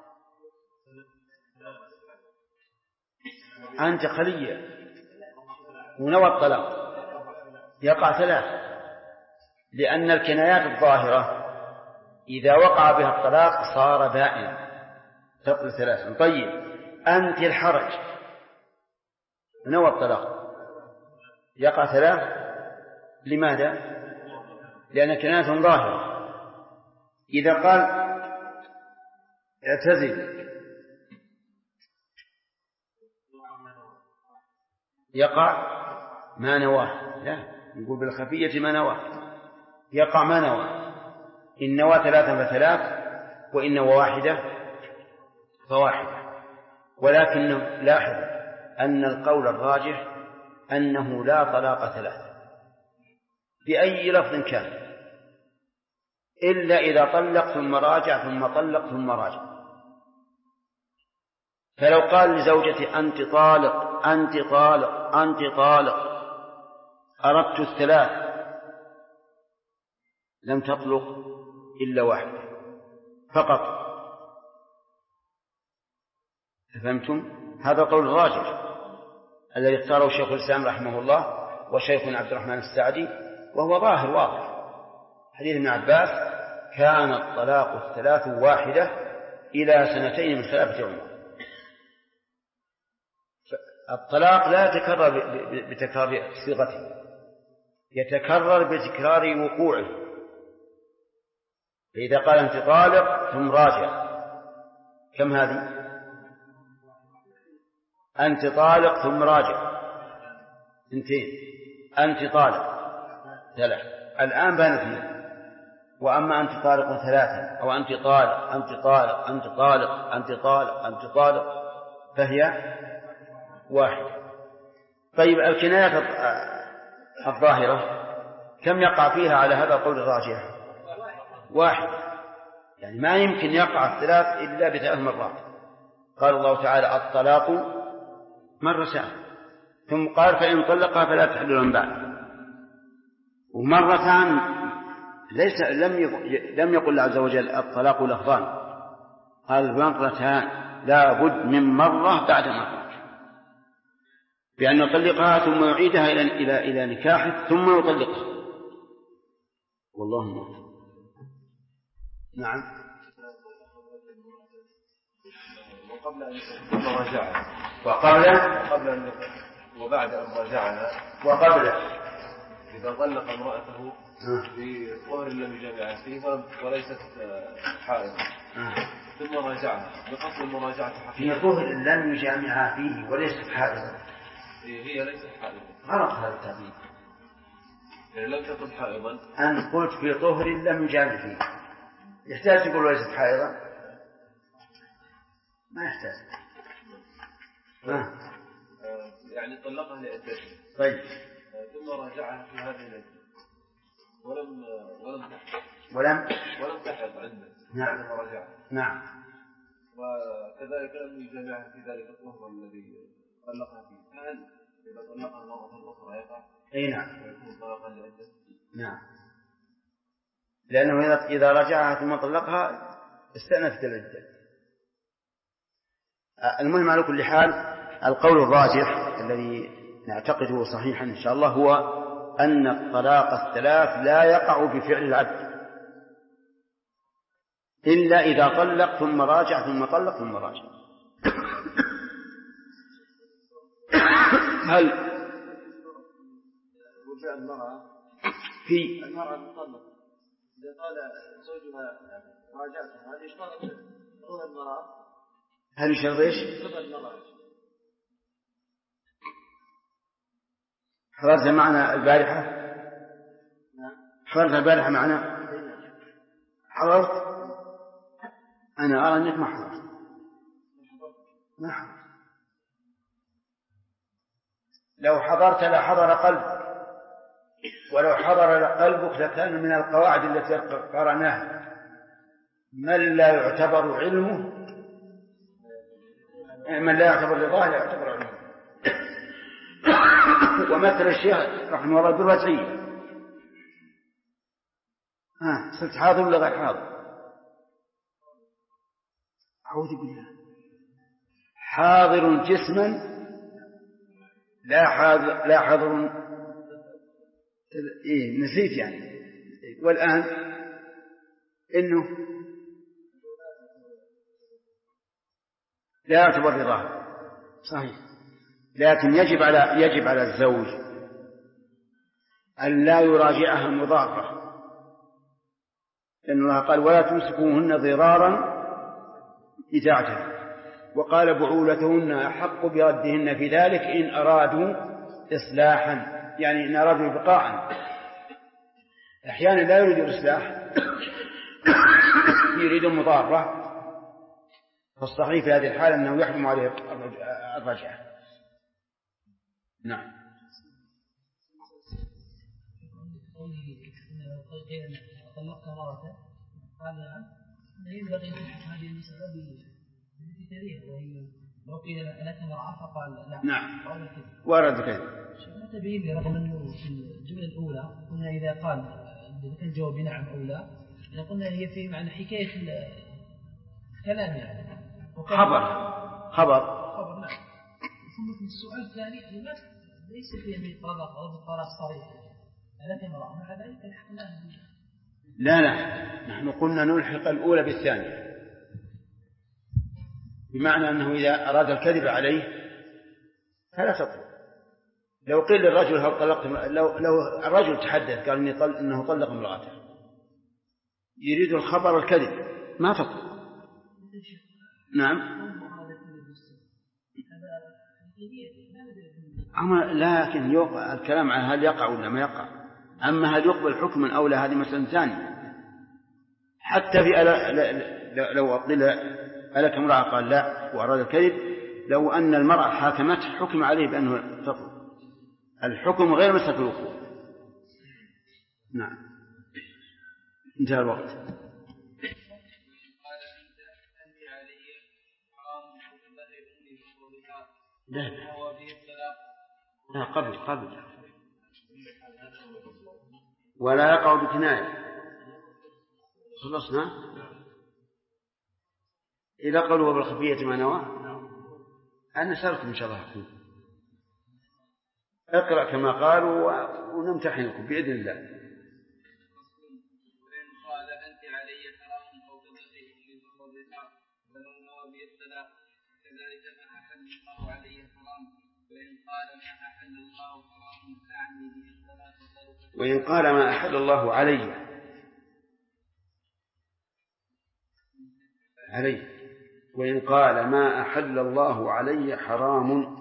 أنت خلية ونوى الطلاق يقع 3، لأن الكنايات الظاهرة إذا وقع بها الطلاق صار بائنا تقضي 3. طيب أنت الحرج نوى الطلاق يقع 3. لماذا؟ لأن كناية ظاهرة. إذا قال اعتزل يقع ما نواه. لا، يقول بالخفية ما نواه، يقع ما نواه. إن نوى 3 ف3، وإن نوى 1 ف1. ولكن لاحظ أن القول الراجح أنه لا طلاق 3 بأي لفظ كان، إلا إذا طلق ثم راجع ثم طلق ثم راجع. فلو قال لزوجتي أنت طالق أنت طالق أنت طالق أردت 3 لم تطلق إلا 1 فقط. فهمتم؟ هذا قول الراجح الذي اختاره شيخ الإسلام رحمه الله وشيخنا عبد الرحمن السعدي، وهو ظاهر واضح. حديث ابن عباس كان الطلاق 3 واحدة إلى 2 من خلافة عمر. الطلاق لا يتكرر بتكرار صيغته، يتكرر بتكرار وقوعه. فإذا قال أنت طالق ثم راجع كم هذه؟ أنت طالق ثم راجع 2. أنت طالق 3. الآن بان فيه. وأما أنت طالق 3 أو أنت طالق أنت طالق أنت طالق أنت طالق أنت طالق فهي 1. طيب الكنايات الظاهرة كم يقع فيها على هذا القول الراجح؟ 1. يعني ما يمكن يقع 3 إلا ب3 مرات. قال الله تعالى الطلاق مرتان، ثم قال فإن طلقها فلا تحل له من بعد. ومرتان لم يقل عز وجل الطلاق لفظان، قال مرتان لا بد من مرة بعد مرة، بأن يطلقها ثم يعيدها إلى نكاحه ثم يطلقها. والله موفق. نعم. وقبل أن المراجعة وبعد أن راجعها وقبل إذا طلق امرأته بطهر لم يجامعها فيه وليست حائض ثم راجعها بقصد المراجعة في طهر لم يجامعها فيه وليست حائض، هي ليست حائض. غلط هذا التعبير. يعني لم تكن حائضا. أن قلت في طهر لم يجامع فيه، يحتاج تقول وليست حائضا؟ ما يحتاج. يعني طلقها لعدته. طيب. ثم راجعها في هذه العدة ولم تحض عنده. نعم. المراجعة. نعم. وكذلك لم يجامعها في ذلك الطهر الذي طلقها فيه. هل إذا طلقها مرة أخرى يقع؟ أي نعم. ويكون طلاقا لعدته. نعم. لأنه إذا رجعها ثم طلقها استأنفت العدة. المهم على كل حال القول الراجح الذي نعتقده صحيحا إن شاء الله هو أن الطلاق 3 لا يقع بفعل العبد إلا إذا طلق ثم راجع ثم طلق ثم راجع. هل وجاء المرأة في المرأة المطلقة إذا قال زوجها راجعتها هل يشترط طهر المرأة؟ هل يشترط ايش؟ حضرت معنا البارحة؟ حضرت البارحة معنا؟ حضرت؟ أنا أرى أنك ما حضرت. ما حضرت. لو حضرت لحضر قلبك، ولو حضر قلبك لكان من القواعد التي قرأناها من لا يعتبر علمه، من لا يعتبر رضاه لا يعتبر علمه. ومثل الشيخ رحمه الله بالرجعية. صرت حاضر ولا غير حاضر؟ أعوذ بالله. حاضر جسما لا حاضر نسيت يعني. والآن إنه لا يعتبر رضاه صحيح، لكن يجب على الزوج أن لا يراجعها مضارة، لأن الله قال ولا تمسكوهن ضرارا لتعتدوا، وقال بعولتهن أحق بردهن في ذلك إن أرادوا إصلاحا، يعني إن أرادوا بقاء. أحيانا لا يريد الإصلاح يريد المضارة، فالصحيح في هذه الحالة أنه يحرم عليه الرجعة. نعم. طلقت مرة قال نعم، ينبغي أن تحكم هذه المسألة بمثالها، وهي لو قيل لك امرأة فقال لا. نعم ورد كذا. متى بين رغم أنه في الجملة الأولى قلنا إذا قال إذا كان الجواب نعم أو لا، قلنا هي في معنى حكاية الكلام يعني خبر نعم. ثم في السؤال الثاني ليس فيه طلاق صريح لك امرأة، مع ذلك الحقنا لا نحن قلنا نلحق الأولى بالثانية، بمعنى أنه إذا أراد الكذب عليه فلا تطلق. لو قيل للرجل هل طلقت، لو الرجل تحدث قال إنه طلق امرأته يريد الخبر الكذب ما تطلق. نعم لكن الكلام عن هل يقع ولا ما يقع، أما هل يقبل حكما أو لا هذه مسألة ثانية. حتى في لو أقل ألك امرأة قال لا وأراد الكذب، لو أن المرأة حاكمته حكم عليه بأنه تطلق، الحكم غير مسألة الوقوع. نعم انتهى الوقت. لا قبل ولا يقع بكناية. خلصنا إذا قالوا بالخفية ما نوى أنا سألكم إن شاء الله أقول اقرأ كما قالوا ونمتحنكم بإذن الله. قال أنت علي حرام أو تبغي لفضلها فلو نوى بالسلام كذلك ما أحل الله علي حرام، وإن قال ما أحل الله حرام أعني به الصلاة. وإن قال ما أحل الله علي وإن قال ما أحل الله علي حرام، وإن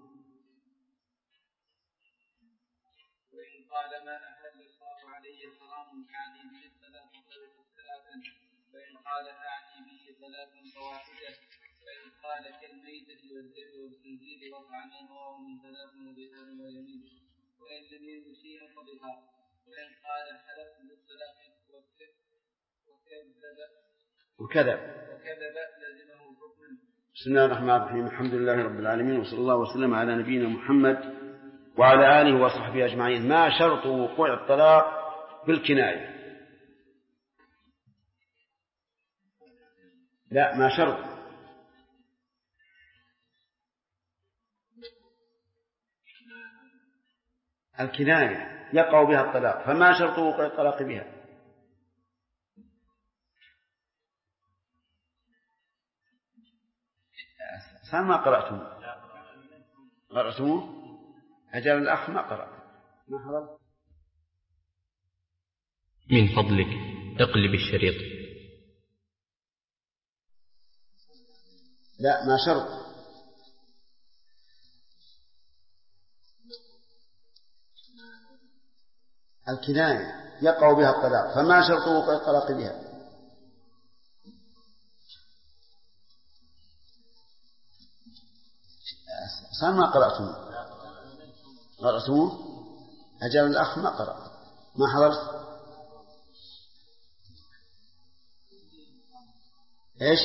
قال ما أحل الله علي حرام أعني به الصلاة ثلاثا، وإن قال أعني به ثلاثا فواحدة، وإن قال كالميتة والدم والخنزير والطعام وهو من ثلاث وبهار ويمين، وإن لم يجد شيئا فبها، وإن قال حلفت بالصلاة وكذب لازمه حكما. بسم الله الرحمن الرحيم. الحمد لله رب العالمين، وصلى الله وسلم على نبينا محمد وعلى آله وصحبه أجمعين. ما شرط وقوع الطلاق بالكناية؟ لا ما شرط الكناية يقع بها الطلاق، فما شرط وقوع الطلاق بها؟ صار ما قرأتموه أجل الأخ ما قرأ ما حضر. من فضلك اقلب الشريط. لا ما شرط الكناية يقع بها الطلاق، فما شرط وقوع الطلاق بها؟ صار ما قرأتموه أجل الأخ ما قرأ ما حضرت. إيش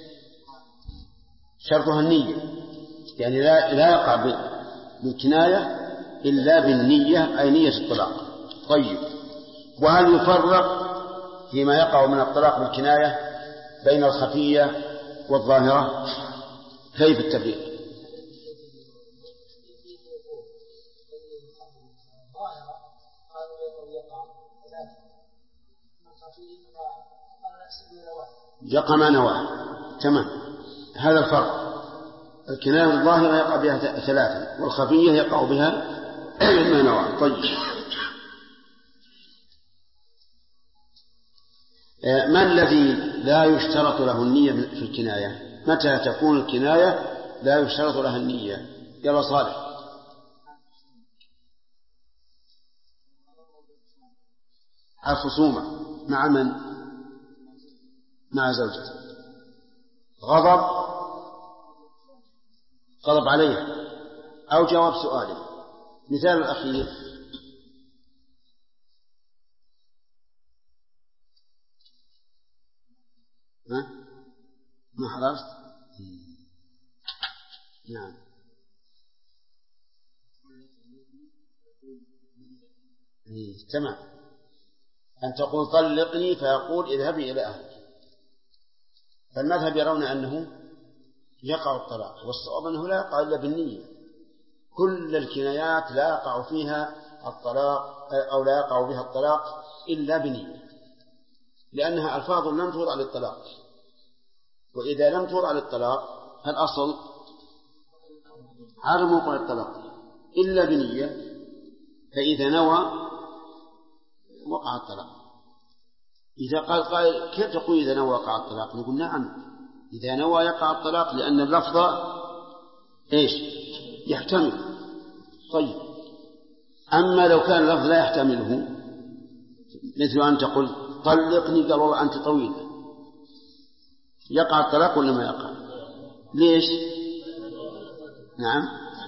شرطها النية، يعني لا يقع بالكناية إلا بالنية أي نية الطلاق. طيب وهل يفرق فيما يقع من الطلاق بالكناية بين الخفية والظاهرة؟ كيف التفريق؟ يقع معنى واحد. تمام. هذا الفرق. الكناية الظاهرة يقع بها ثلاثة، والخفية يقع بها معنى واحد. طيب، ما الذي لا يشترط له النية في الكناية؟ متى تكون الكناية لا يشترط لها النية؟ يلا صالح. الخصومة مع من؟ مع زوجته. غضب عليها أو جواب سؤاله. مثال الأخير ما حضرت؟ نعم. تمام. أن تقول طلقني فيقول اذهبي إلى أهلك. فالمذهب يرون أنه يقع الطلاق، والصواب أنه لا يقع إلا بالنية. كل الكنايات لا يقع فيها الطلاق أو لا يقع بها الطلاق إلا بنية، لأنها ألفاظ لم توضع للطلاق، وإذا لم توضع للطلاق الأصل عدم وقوع الطلاق إلا بنية، فإذا نوى وقع الطلاق. إذا قال كيف تقول إذا نوى وقع الطلاق؟ نقول نعم، إذا نوى يقع الطلاق، لأن اللفظ إيش يحتمل. طيب، أما لو كان اللفظ لا يحتمله، مثل أن تقول طلقني قال والله أنت طويل، يقع الطلاق ولا ما يقع؟ ليش؟ نعم،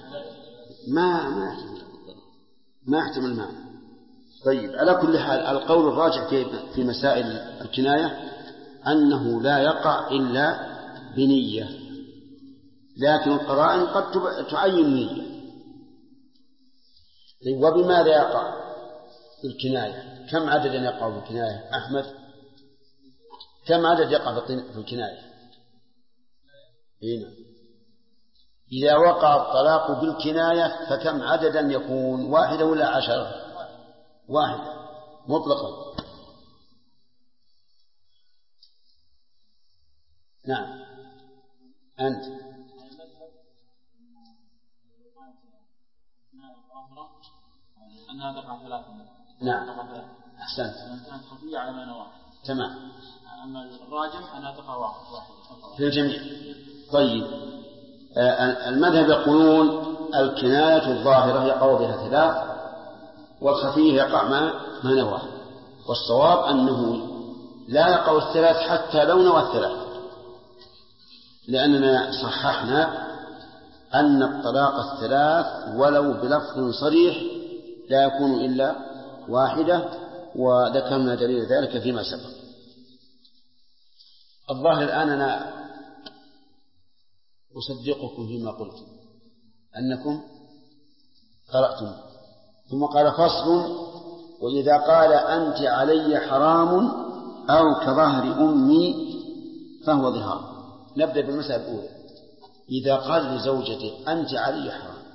ما يحتمل معنى. طيب، على كل حال القول الراجح في مسائل الكناية أنه لا يقع إلا بنية، لكن القرائن قد تعين نية. طيب، وبماذا يقع الكناية؟ كم عدد يقع في الكناية أحمد؟ كم عدد يقع في الكناية؟ هنا إذا وقع الطلاق بالكناية فكم عددا يكون؟ 1 ولا 10؟ 1 مطلقا. نعم. أنت أنها تقع 3. نعم، أحسنت. كانت خفية على معنى واحد. تمام. أما الراجح أنها تقع 1 في الجميع. طيب، المذهب يقولون الكناية الظاهرة يقع بها 3، والخفية يقع ما نوى. والصواب أنه لا يقع 3 حتى لو نوى 3، لأننا صححنا أن الطلاق 3 ولو بلفظ صريح لا يكون إلا 1، وذكرنا دليل ذلك فيما سبق. الظاهر الآن أنا أصدقكم فيما قلت أنكم قرأتم. ثم قال فصل: وإذا قال أنت علي حرام أو كظهر أمي فهو ظهار. نبدأ بالمسألة الأولى. إذا قال لزوجته أنت علي حرام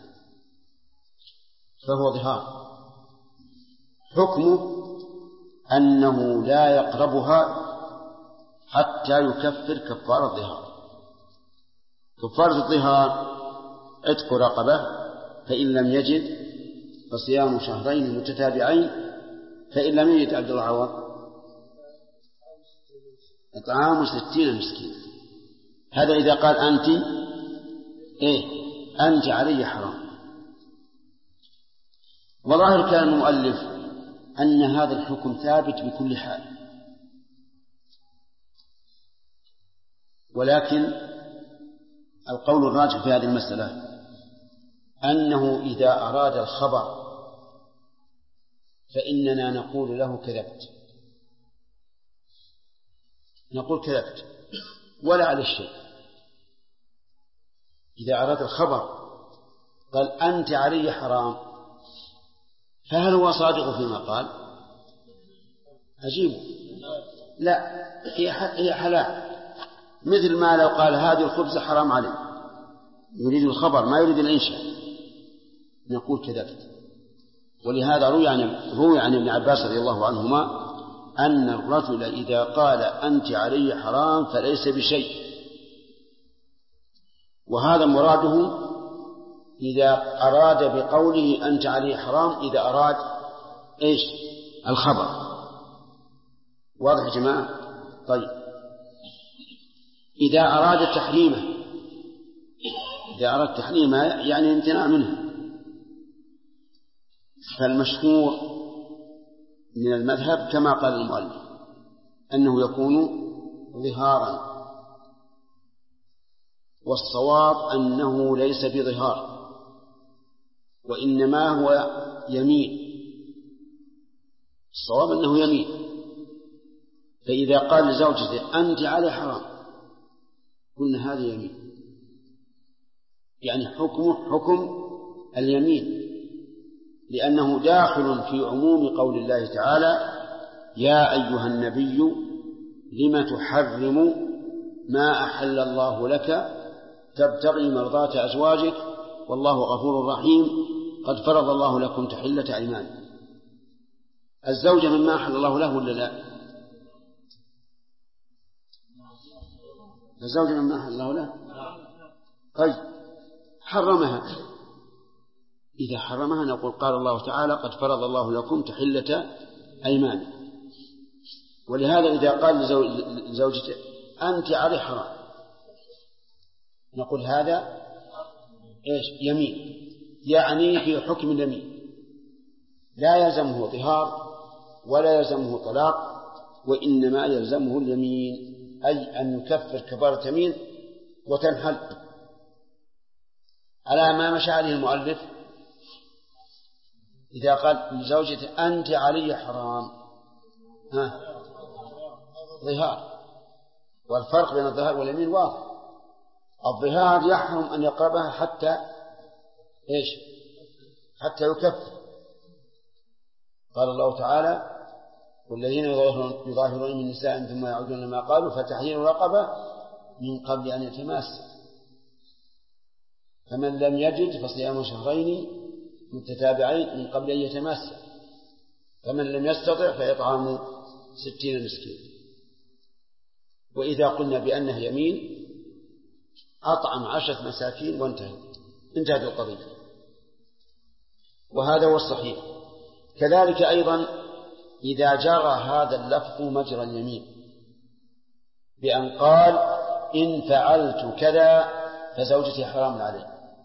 فهو ظهار، حكمه أنه لا يقربها حتى يكفر كفارة الظهار. كفارة الظهار عتق رقبة، فإن لم يجد فصيام شهرين متتابعين، فإن لم يجد عبد العوض إطعام 60 مسكين. هذا إذا قال أنت علي حرام. وظاهر كان المؤلف أن هذا الحكم ثابت بكل حال، ولكن القول الراجح في هذه المسألة أنه إذا أراد الخبر فإننا نقول له كذبت، نقول كذبت ولا على الشيء. إذا أراد الخبر قال أنت علي حرام، فهل هو صادق فيما قال؟ أجيبه لا، هي حلال. مثل ما لو قال هذه الخبز حرام علي، يريد الخبر ما يريد الإنشاء، نقول كذبت. ولهذا روي عن ابن عباس رضي الله عنهما أن الرجل إذا قال أنت علي حرام فليس بشيء، وهذا مراده إذا أراد بقوله أنت علي حرام إذا أراد إيش؟ الخبر. واضح يا جماعة؟ طيب، إذا أراد تحريمه يعني امتناع منه، فالمشهور من المذهب كما قال المؤلف أنه يكون ظهارا، والصواب أنه ليس بظهار وإنما هو يمين. الصواب أنه يمين. فإذا قال لزوجته أنت علي حرام قلنا هذا يمين، يعني حكمه حكم اليمين، لأنه داخل في عموم قول الله تعالى يا أيها النبي لم تحرم ما أحل الله لك تبتغي مرضات أزواجك والله غفور رحيم قد فرض الله لكم تحلة أيمانكم. الزوجة مما أحل الله له ولا لا؟ الزوجة مما أحل الله له. طيب، حرمها، إذا حرمها نقول قال الله تعالى قد فرض الله لكم تحلة أيمانكم. ولهذا إذا قال لزوجته أنت علي حرام نقول هذا إيش؟ يمين، يعني في حكم اليمين، لا يلزمه ظهار ولا يلزمه طلاق، وإنما يلزمه اليمين، أي أن يكفر كفارة يمين وتنحل على ما مشى عليه المؤلف. إذا قال لزوجته أنت علي حرام ظهار، والفرق بين الظهار واليمين واضح. الظهار يحرم أن يقربها حتى إيش؟ حتى يكفر. قال الله تعالى والذين يظاهرون من نسائهم ثم يعودون لما قالوا فتحرير رقبة من قبل أن يتماسوا، فمن لم يجد فصيام شهرين متتابعين من قبل أن يتماسوا، فمن لم يستطع فيطعم 60 مسكين. وإذا قلنا بأنه يمين أطعم 10 مساكين وانتهت القضية، وهذا هو الصحيح. كذلك أيضا إذا جرى هذا اللفظ مجرى اليمين بأن قال إن فعلت كذا فزوجتي حرام علي،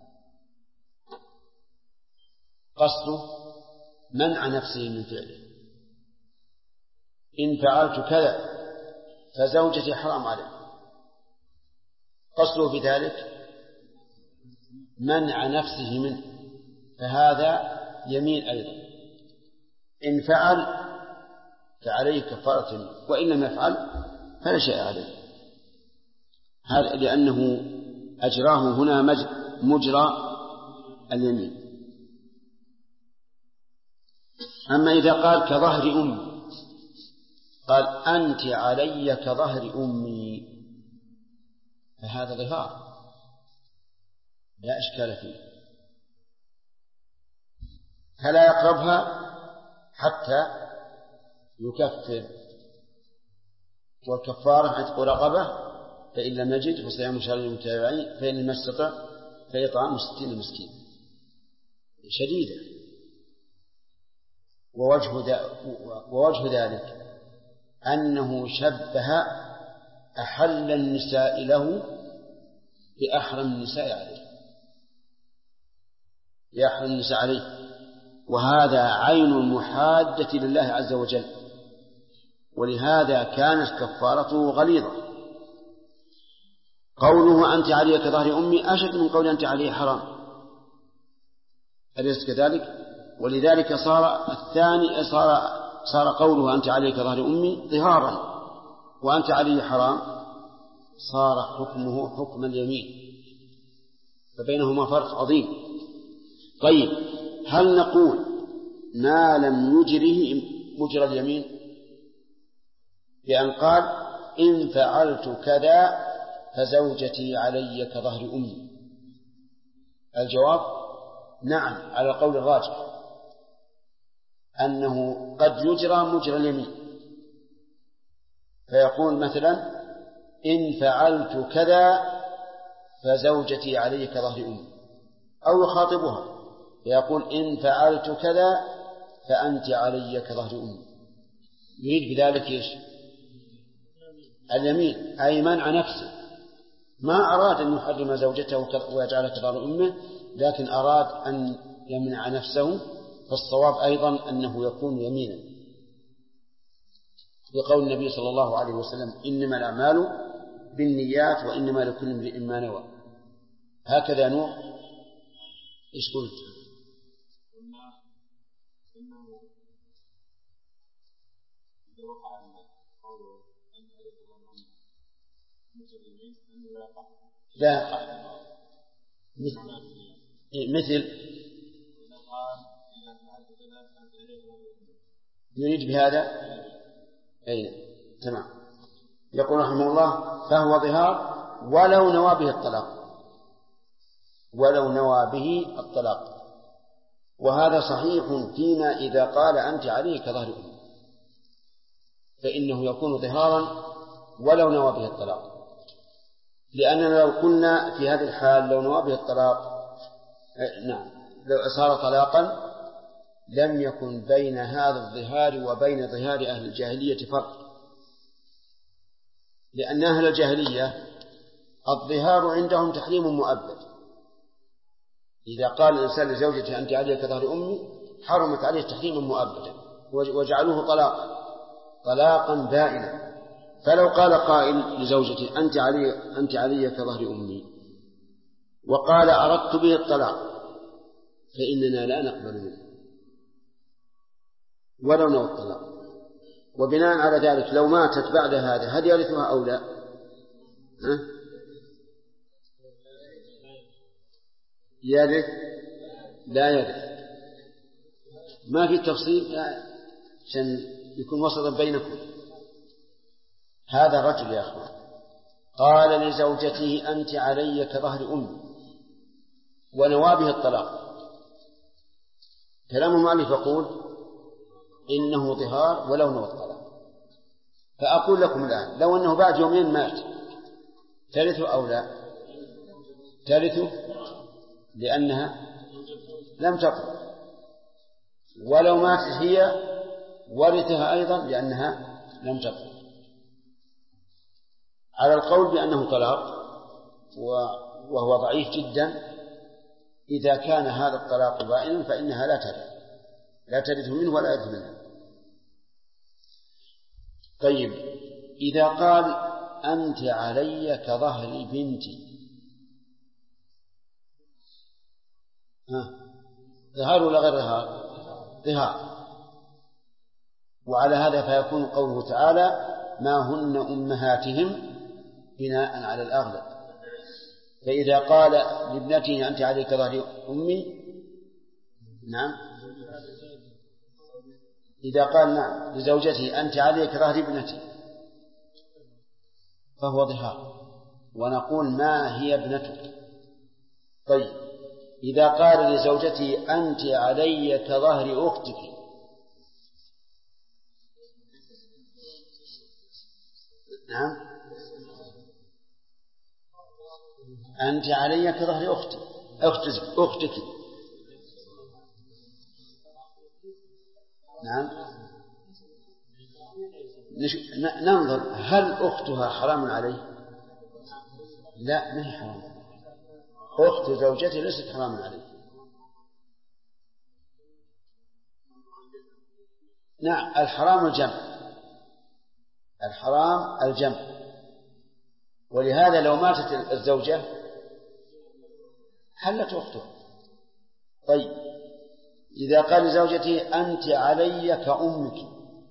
قصده منع نفسه من فعله. إن فعلت كذا فزوجتي حرام علي، قصده في ذلك منع نفسه منه، فهذا يمين أيضا. إن فعل فعليه كفارة يمين، وإن لم يفعل فلا شيء عليه، هذا لأنه أجراه هنا مجرى اليمين. أما إذا قال كظهر أمي، قال أنت علي كظهر أمي، فهذا ظهار لا إشكال فيه، فلا يقربها حتى يكفر. والكفارة عتق رقبة، فإن لم يجد فصيام شهرين متتابعين، فإن لم يستطع فيطعم 60 مسكين. شديدة. ووجه ذلك أنه شبه أحل النساء له بأحرم النساء عليه، بأحرم النساء عليه، وهذا عين المحادة لله عز وجل، ولهذا كانت كفارته غليظة. قوله أنت علي كظهر أمي أشد من قول أنت علي حرام، أليس كذلك؟ ولذلك صار قوله أنت علي كظهر أمي ظهارا، وأنت علي حرام صار حكمه حكم اليمين، فبينهما فرق عظيم. طيب، هل نقول ما لم يجره مجرى اليمين بأن قال إن فعلت كذا فزوجتي علي كظهر أمي؟ الجواب نعم، على القول الراجح أنه قد يجرى مجرى اليمين، فيقول مثلا إن فعلت كذا فزوجتي علي كظهر أمي، أو يخاطبها فيقول إن فعلت كذا فأنت علي كظهر أمي، يريد بذلك إيش؟ اليمين، أي منع نفسه، ما أراد أن يحرم زوجته ويجعلها كظهر أمه، لكن أراد أن يمنع نفسه. فالصواب أيضا أنه يكون يمينا، بقول النبي صلى الله عليه وسلم إنما الأعمال بالنيات وإنما لكل امرئ ما نوى. هكذا نوح. إيش قلت؟ لا مثل يريد بهذا أين؟ تمام. يقول رحمه الله فهو ظهار ولو نوى به الطلاق، ولو نوى به الطلاق. وهذا صحيح فيما إذا قال أنت عليه كظهر أمي، فإنه يكون ظهارا ولو نوى به الطلاق، لأننا لو قلنا في هذه الحال لو نوى به الطلاق نعم لو صار طلاقا لم يكن بين هذا الظهار وبين ظهار أهل الجاهلية فرق، لأن أهل الجاهلية الظهار عندهم تحريم مؤبد. إذا قال الإنسان لزوجته أنت علي كظهر أمي حرمت عليه تحريما مؤبدا وجعلوه طلاقا بائنا. فلو قال قائل لزوجته أنت علي كظهر أمي وقال أردت به الطلاق فإننا لا نقبل منه ولو نوى الطلاق. وبناء على ذلك لو ماتت بعد هذا هل يرثها أو لا؟ يرث؟ لا يرث، ما في تفصيل عشان يكون وسطا بينكم. هذا رجل يا أخوان قال لزوجته أنت علي كظهر أمي ونوى به الطلاق، كلام المؤلف يقول إنه ظهار ولو نوى الطلاق. فأقول لكم الآن لو أنه بعد يومين مات ترثه أو لا؟ ترثه لأنها لم تطلق، ولو ماتت هي ورثها أيضا لأنها لم تطلق، على القول بأنه طلاق، وهو ضعيف جدا. إذا كان هذا الطلاق بائنا فإنها لا ترث منه ولا يرث منها. طيب إذا قال أنت علي كظهر بنتي ظهار ولا غير ظهار؟ ظهار. وعلى هذا فيكون قوله تعالى ما هن أمهاتهم بناء على الأغلب. فإذا قال لابنته أنت علي كظهر أمي نعم، إذا قال نعم لزوجته أنت علي كظهر ابنتي فهو ظهار، ونقول ما هي ابنتك. طيب إذا قال لزوجته أنت علي كظهر أختك نعم أنت علي كظهر أختك نعم ننظر هل أختها حرام عليه؟ لا، ما هي حرام. أخت زوجته ليست حرام عليه. نعم الحرام الجمع، ولهذا لو ماتت الزوجة حلت أخته. طيب إذا قال لزوجته أنت علي كأمك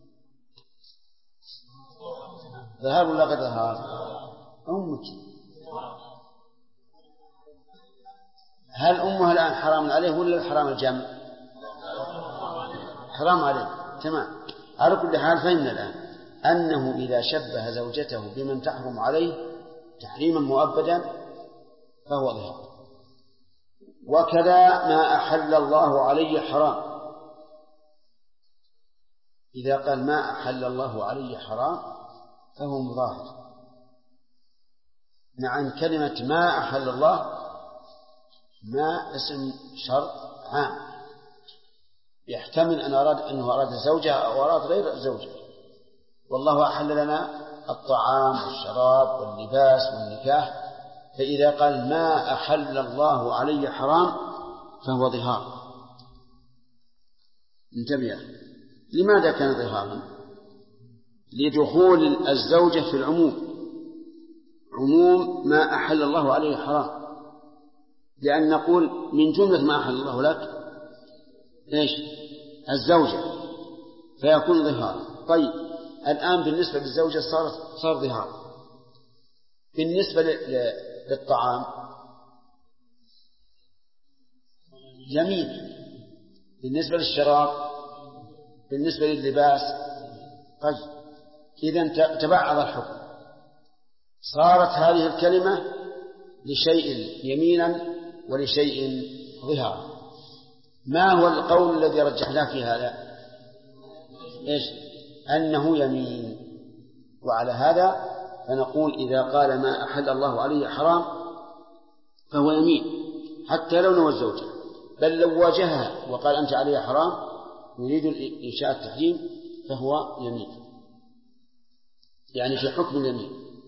ظهار ولا غير ظهار؟ أمك. هل أمها الآن حرام عليه ولا الحرام الجمع؟ حرام عليه. تمام. على كل حال فإن الآن أنه إذا شبه زوجته بمن تحرم عليه تحريما مؤبدا فهو ظهار. وكذا ما أحل الله عليه حرام. إذا قال ما أحل الله عليه حرام فهو مظاهر، مع أن كلمة ما أحل الله ما اسم شرط عام، يحتمل أنه أراد الزوجة أو أراد غير الزوجة. والله أحل لنا الطعام والشراب واللباس والنكاح، فإذا قال ما أحل الله علي حرام فهو ظهار. انتبه، لماذا كان ظهارا؟ لدخول الزوجة في العموم، عموم ما أحل الله عليه حرام، لأن نقول من جملة ما أحل الله لك إيش؟ الزوجة، فيكون ظهارا. طيب الآن بالنسبة للزوجة صار ظهار. بالنسبة للطعام يمين، بالنسبة للشراب، بالنسبة لللباس. طيب إذن تبعض الحكم، صارت هذه الكلمة لشيء يمينا ولشيء ظهارا. ما هو القول الذي رجحناه في هذا؟ إيش؟ أنه يمين. وعلى هذا فنقول إذا قال ما أحل الله عليه حرام فهو يمين، حتى لو نوى الزوجة، بل لو واجهها وقال أنت عليه حرام يريد إنشاء التحريم فهو يمين، يعني في حكم اليمين.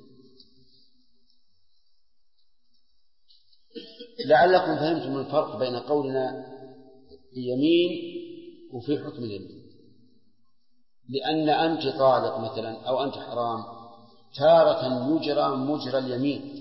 لعلكم فهمتم الفرق بين قولنا يمين وفي حكم اليمين. لأن أنت طالق مثلا أو أنت حرام تارة يجرى مجرى اليمين،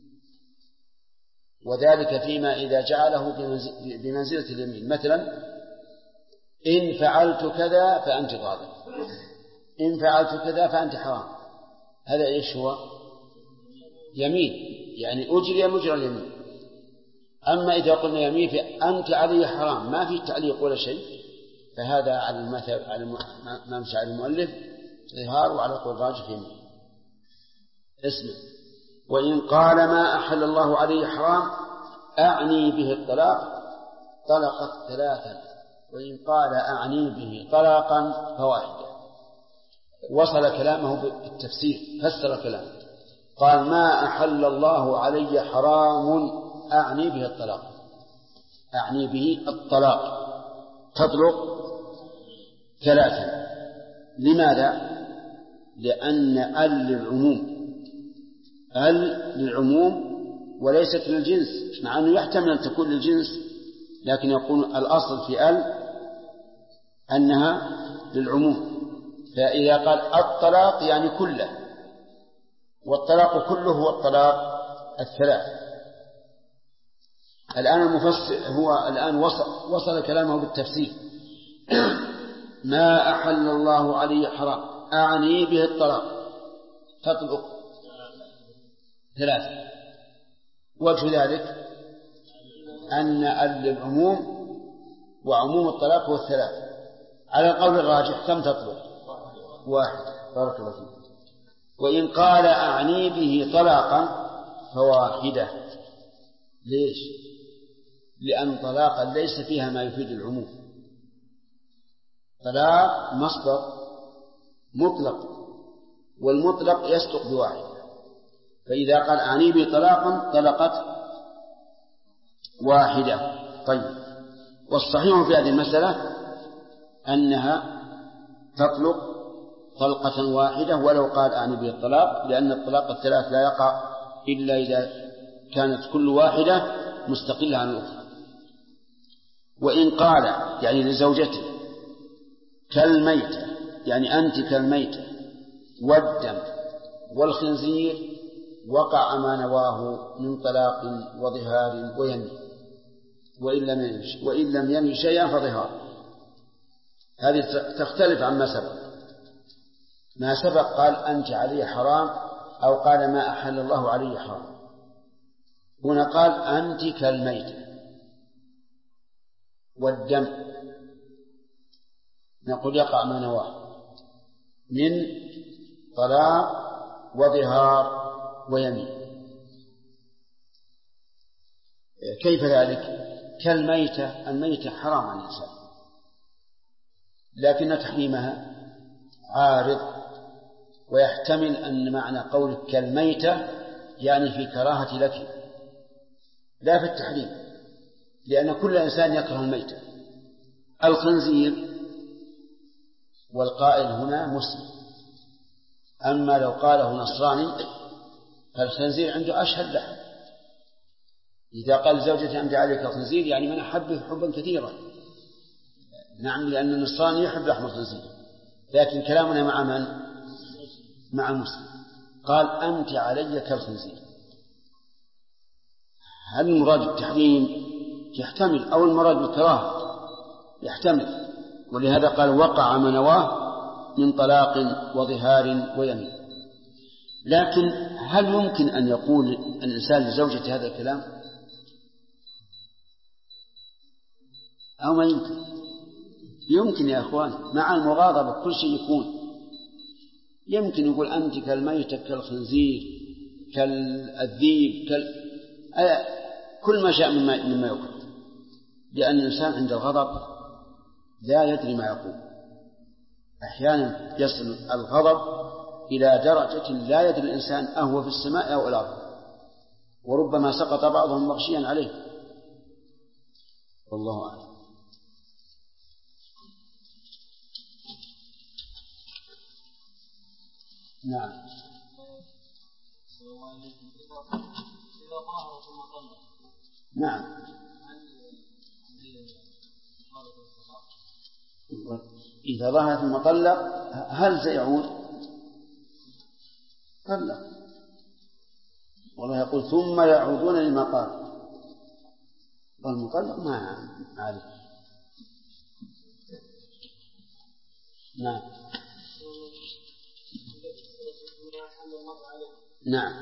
وذلك فيما إذا جعله بمنزلة اليمين. مثلا إن فعلت كذا فأنت طالق، إن فعلت كذا فأنت حرام، هذا إيش هو؟ يمين، يعني أجري مجرى اليمين. أما إذا قلنا يمين فأنت عليه حرام ما في تعليق ولا شيء، فهذا على المذهب على ما مشى على المؤلف ظهار، وعلى قول الراجح يمين. اسمع، وإن قال ما أحل الله عليه حرام أعني به الطلاق طلقت ثلاثا، وإن قال أعني به طلاقا فواحدة. وصل كلامه بالتفسير، فسر كلامه، قال ما أحل الله علي حرام أعني به الطلاق، أعني به الطلاق تطلق ثلاثا. لماذا؟ لأن للعموم وليست للجنس، مع أنه يحتمل أن تكون للجنس، لكن يكون الأصل في أنها للعموم. فإذا قال الطلاق يعني كله، والطلاق كله هو الطلاق الثلاث. الآن المفسر هو الآن وصل كلامه بالتفسير ما أحل الله عليه حرام أعني به الطلاق تطلق ثلاثة. وجه ذلك أن للعموم، وعموم الطلاق هو الثلاثة. على القول الراجح كم تطلق؟ واحد. بارك الله فيك. وإن قال أعني به طلاقا فواحدة. ليش؟ لأن طلاقا ليس فيها ما يفيد العموم. طلاق مصدر مطلق، والمطلق يصدق بواحد، فإذا قال أعني به طلاقا طلقت واحدة. طيب، والصحيح في هذه المسألة أنها تطلق طلقة واحدة ولو قال أعني به الطلاق، لأن الطلاق الثلاث لا يقع إلا إذا كانت كل واحدة مستقلة عن الأخرى. وإن قال يعني لزوجته كالميتة، يعني أنت كالميتة والدم والخنزير وقع ما نواه من طلاق وظهار ويمين، وإن لم ينوي شيئا فظهار. هذه تختلف عما سبق. ما سبق قال أنت عليه حرام، أو قال ما أحل الله عليه حرام. هنا قال أنت كالميتة والدم، نقول يقع ما نواه من طلاق وظهار ويمين. كيف ذلك؟ كالميتة، الميتة حرام على الإنسان، لكن تحريمها عارض ويحتمل أن معنى قولك كالميتة يعني في كراهة لك لا في التحريم، لأن كل إنسان يكره الميتة. الخنزير والقائل هنا مسلم، أما لو قاله نصراني فالخنزير عنده أشهر لحم. إذا قال زوجتي أمضي عليك الخنزير يعني من أحبه حبا كثيرا. نعم، لأن النصراني يحب لحم الخنزير، لكن كلامنا مع من؟ مع مسلم. قال أنت علي كالخنزير. هل المراد بالتحريم؟ يحتمل، أو المراد بالكراهة يحتمل، ولهذا قال وقع ما نواه من طلاق وظهار ويمين. لكن هل يمكن أن يقول الإنسان لزوجته هذا الكلام أو ما يمكن؟ يمكن يا أخوان، مع المغاضبة كل شيء يكون. يمكن يقول أنت كالميتة كالخنزير كالذيب كل ما شاء مما يقول، لأن الإنسان عند الغضب لا يدري ما يقول. أحيانا يصل الغضب إلى درجة لا يدري الإنسان أهو في السماء أو الأرض، وربما سقط بعضهم مغشيا عليه، والله أعلم. نعم. نعم. إذا ظهرت المطلق هل سيعود؟ طلق، والله يقول ثم يعودون لما قال، والمطلق ما عارف. نعم. نعم.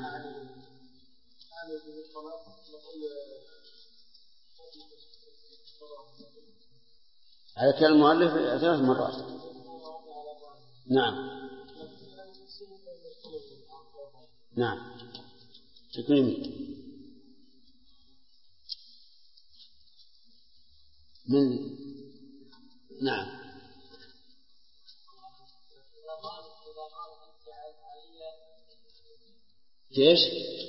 على كلام المؤلف 3 مرات. نعم. نعم. تكريم من. نعم. كيش؟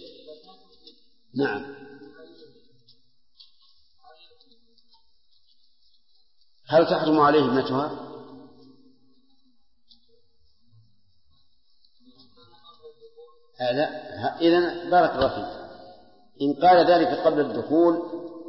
نعم. هل تحرم عليه ابنتها؟ لا. إذن بارك الله فيك، إن قال ذلك قبل الدخول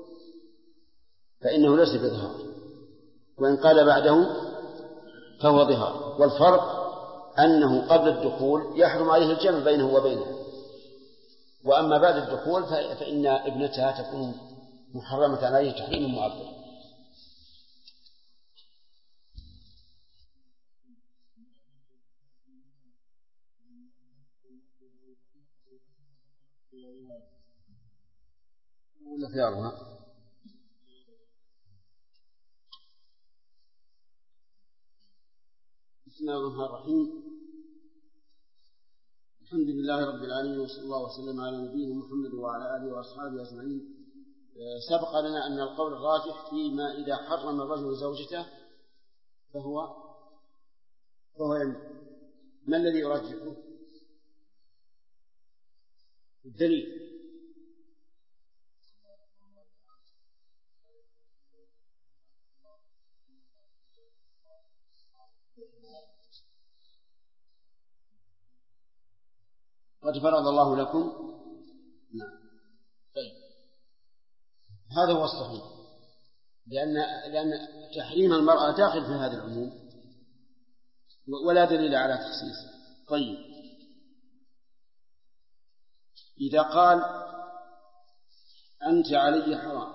فإنه ليس بظهار، وإن قال بعده فهو ظهار. والفرق أنه قبل الدخول يحرم عليه الجمع بينه وبينها، وأما بعد الدخول فإن ابنتها تكون محرمة عليه تحريما معبدا. ولا خيارها؟ بسم الله الرحمن الرحيم. الحمد لله رب العالمين، وصلى الله وسلم على نبينا محمد وعلى آله وأصحابه أجمعين. سبق لنا أن القول الراجح فيما إذا حرم الرجل زوجته فهو يمين. ما الذي يرجحه؟ الدليل. قد فرض الله لكم. نعم. طيب، هذا هو الصحيح، لأن تحريم المرأة داخل في هذا العموم ولا دليل على تخصيصه. طيب، إذا قال أنت علي حرام،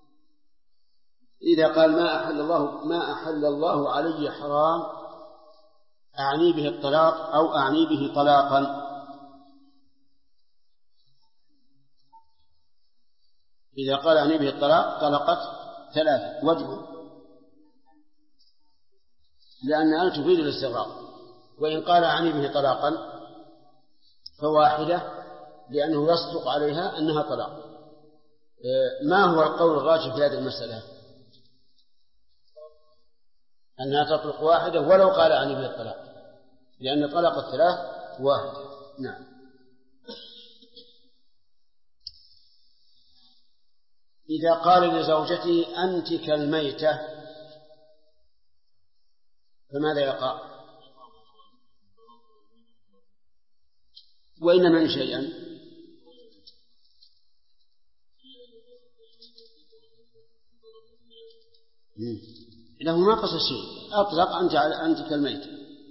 إذا قال ما أحل الله علي حرام، أعني به الطلاق أو أعني به طلاقا؟ إذا قال أعني به الطلاق طلقت 3 وجهه، لأن أن تفيد الاستغراق. وإن قال أعني به طلاقا فواحدة، لأنه يصدق عليها أنها طلاق. ما هو القول الراجح في هذه المسألة؟ أنها تطلق واحدة ولو قال أعني به الطلاق، لأن طلاق 3 واحدة. نعم. إذا قال لزوجته أنت كالميتة فماذا يقع؟ وإن من شيئا له ما قصد شيء، أطلق أنت كالميتة.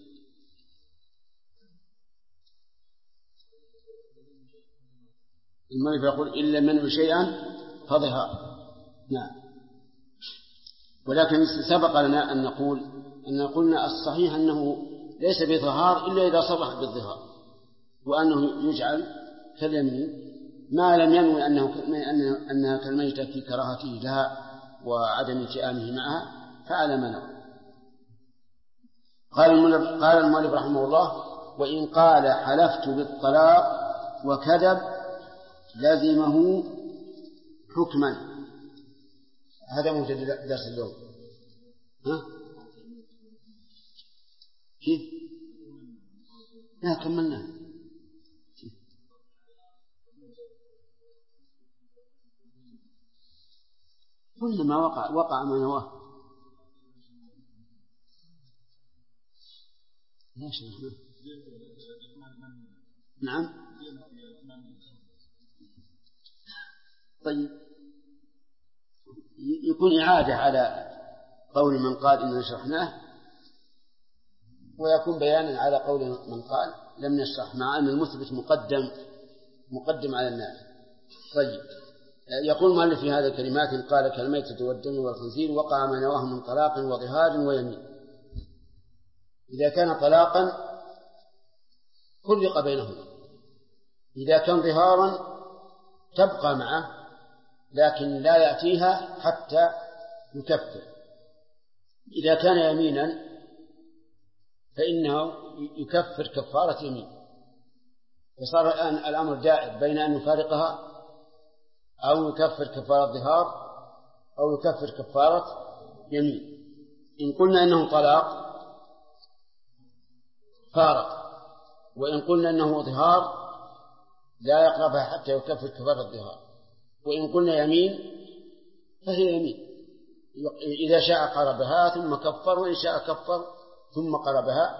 المؤلف يقول إلا من شيئا فظهار. نعم. ولكن سبق لنا أن قلنا الصحيح أنه ليس بظهار إلا إذا صرح بالظهار، وأنه يجعل كاليمين ما لم ينوي أنها كالميتة في كراهته لها وعدم التئامه معها، فعلى ما نوى. قال المؤلف رحمه الله: وإن قال حلفت بالطلاق وكذب لزمه حكما. هذا موجود درس اليوم. ها؟ كيف؟ لا كملنا. كل ما وقع ما نواه. لا شيء. نعم. طيب، يكون إعادة على قول من قال إننا شرحناه، ويكون بيانا على قول من قال لم نشرح، مع أن المثبت مقدم على النافي. طيب، يقول المؤلف في هذه الكلمات: قال كالميتة والدم والخنزير وقع ما نواه من طلاق وظهار ويمين. إذا كان طلاقا فرق بينهما، إذا كان ظهارا تبقى معه لكن لا يأتيها حتى يكفر. إذا كان يمينا فإنه يكفر كفارة يمين. فصار الآن الأمر دائر بين أن يفارقها أو يكفر كفارة ظهار أو يكفر كفارة يمين. إن قلنا إنه طلاق فارق، وإن قلنا إنه ظهار لا يقربها حتى يكفر كفارة الظهار، وإن قلنا يمين فهي يمين، إذا شاء قربها ثم كفر، وإن شاء كفر ثم قربها،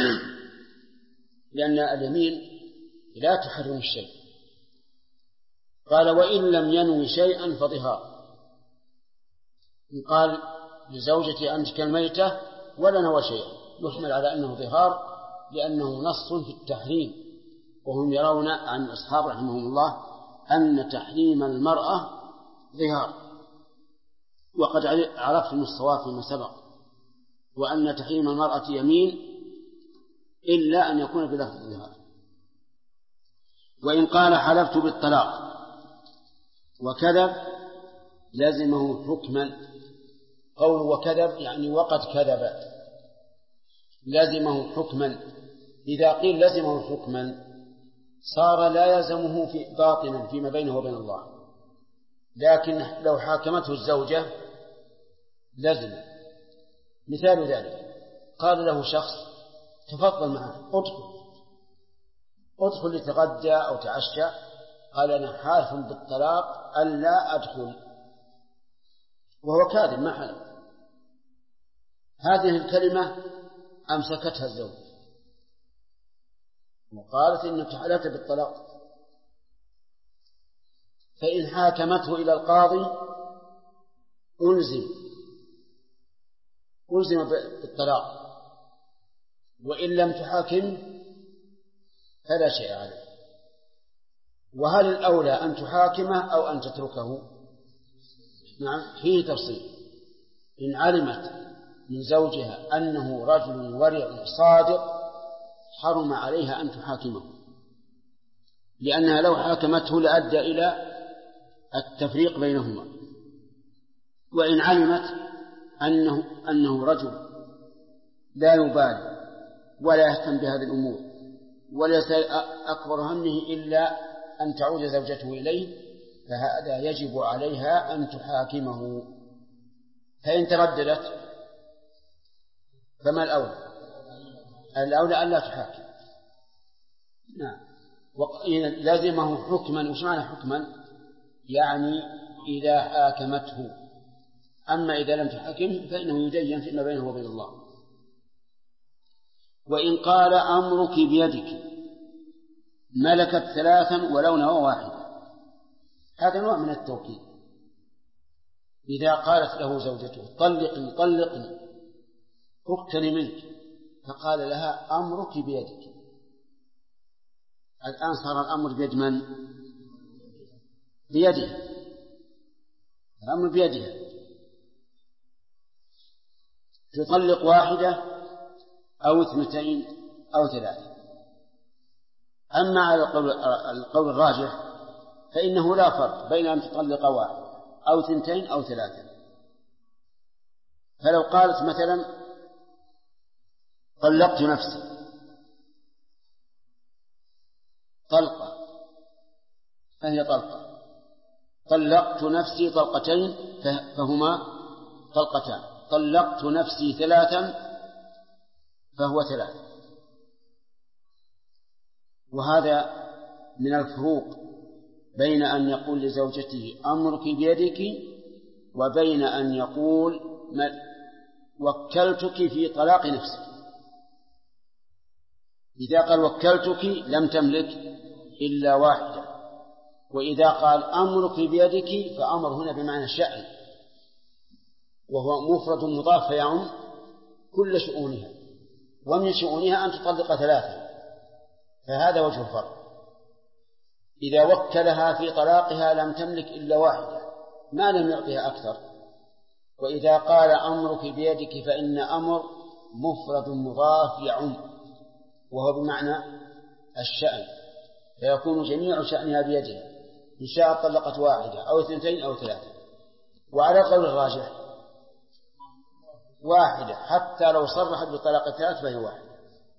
لأن اليمين لا تحرم الشيء. قال: وإن لم ينوي شيئا فظهار. إن قال لزوجتي أنت كالميتة ولا نوى شيئا يحمل على أنه ظهار، لأنه نص في التحريم، وهم يرون عن أصحاب رحمهم الله أن تحريم المرأة ظهار، وقد عرفتم الصواب فيما سبق، وأن تحريم المرأة يمين إلا أن يكون بلفظ الظهار. وإن قال حلفت بالطلاق وكذب لزمه حكما. قول وكذب يعني وقد كذب، لزمه حكما. إذا قيل لزمه حكما صار لا يلزمه في باطنا فيما بينه وبين الله، لكن لو حاكمته الزوجة لزم. مثال ذلك: قال له شخص تفضل معه ادخل لتغدى أو تعشى، قال أنا حالف بالطلاق ألا أدخل، وهو كاذب ما حلف. هذه الكلمة أمسكتها الزوج وقالت إنك حلفت بالطلاق، فإن حاكمته إلى القاضي ألزم بالطلاق، وإن لم تحاكم فلا شيء عليه. وهل الأولى أن تحاكمه أو أن تتركه؟ نعم، فيه تفصيل. إن علمت من زوجها أنه رجل ورع صادق حرم عليها أن تحاكمه، لأنها لو حاكمته لأدى إلى التفريق بينهما. وإن علمت أنه رجل لا يبالي ولا يهتم بهذه الأمور وليس أكبر همه إلا أن تعود زوجته إليه، فهذا يجب عليها أن تحاكمه. فإن ترددت فما الأولى؟ الأولى أن لا تحاكم، نعم. لازمه حكما. وش معنى حكما؟ يعني إذا حاكمته. أما إذا لم تحكم فإنه يدين فيما بينه وبين الله. وإن قال أمرك بيدك ملكت 3 ولو نوى واحدة، هذا نوع من التوكيد. إذا قالت له زوجته طلقني طلقني اقتني منك، فقال لها أمرك بيدك، الآن صار الأمر بيد من؟ بيده، الأمر بيدها، تطلق واحدة أو 2 أو 3. أما على القول الراجح فإنه لا فرق بين أن تطلق واحدة أو 2 أو 3. فلو قالت مثلا طلقت نفسي طلقة، فهي طلقة. طلقت نفسي 2 طلقتين فهما طلقتان. طلقت نفسي 3 فهو 3. وهذا من الفروق بين أن يقول لزوجته أمرك بيدك وبين أن يقول وكلتك في طلاق نفسك. إذا قال وكلتك لم تملك إلا واحدة، وإذا قال أمرك بيدك فأمر هنا بمعنى الشأن، وهو مفرد مضاف فيعم كل شؤونها، ومن شؤونها أن تطلق 3. فهذا وجه الفرق. إذا وكلها في طلاقها لم تملك إلا واحدة ما لم يعطيها أكثر. وإذا قال أمرك بيدك فإن أمر مفرد مضاف يعم، وهو بمعنى الشأن، فيكون جميع شأنها بيده، إن شاء طلقت واحدة أو 2 أو 3. وعلى القول الراجح واحدة، حتى لو صرحت بطلاق 3 فهي واحدة.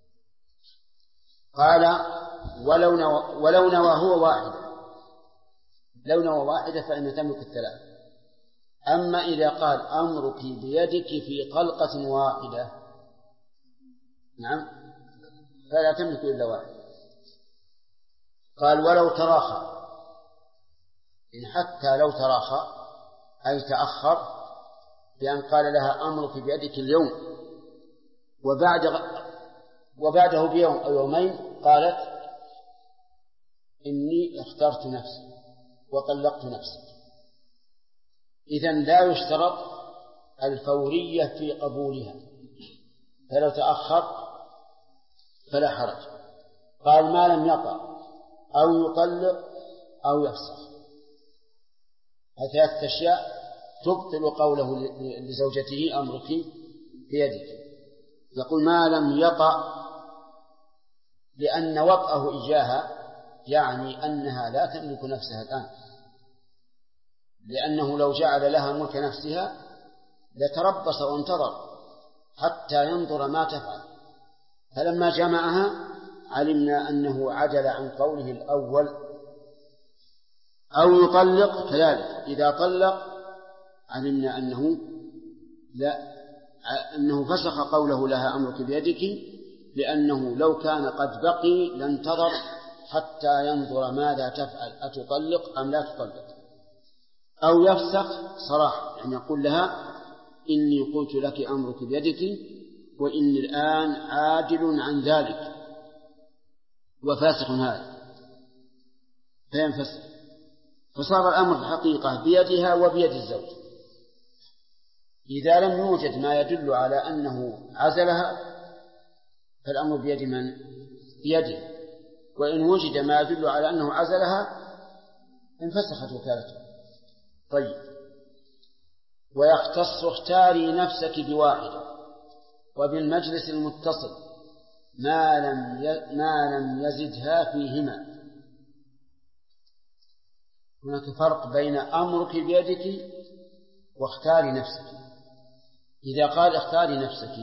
قال ولو نوى هو واحدة، لو نوى واحدة فإن تملك 3. أما إذا قال أمرك بيدك في طلقة واحدة، نعم، فلا تملك إلا واحدة. قال ولو تراخى، إن حتى لو تراخى أي تأخر، بأن قال لها أمرك بيدك اليوم وبعده بيوم أو يومين قالت إني اخترت نفسي وطلقت نفسي، إذن لا يشترط الفورية في قبولها، فلو تأخر فلا حرج. قال ما لم يطأ أو يطلق أو يفسخ، هذه 3 أشياء تبطل قوله لزوجته أمرك بيدك. يقول ما لم يطأ، لأن وطأه إياها يعني أنها لا تملك نفسها الآن، لأنه لو جعل لها ملك نفسها لتربص وانتظر حتى ينظر ما تفعل. فلما جمعها علمنا أنه عجل عن قوله الأول. أو يطلق كذلك، إذا طلق علمنا أنه فسخ قوله لها أمرك بيدك، لأنه لو كان قد بقي لانتظر حتى ينظر ماذا تفعل، أتطلق أم لا تطلق. أو يفسخ صراحة، يعني يقول لها إني قلت لك أمرك بيدك وإني الآن عاجل عن ذلك وفاسخ هذا، فينفسخ، فصار الأمر الحقيقة بيدها وبيد الزوج. إذا لم يوجد ما يدل على أنه عزلها فالأمر بيد من؟ بيده. وإن وجد ما يدل على أنه عزلها انفسخت وكالته. طيب، ويختص اختاري نفسك بواحدة وبالمجلس المتصل ما لم يزدها فيهما. هناك فرق بين أمرك بيدك واختاري نفسك. إذا قال اختاري نفسك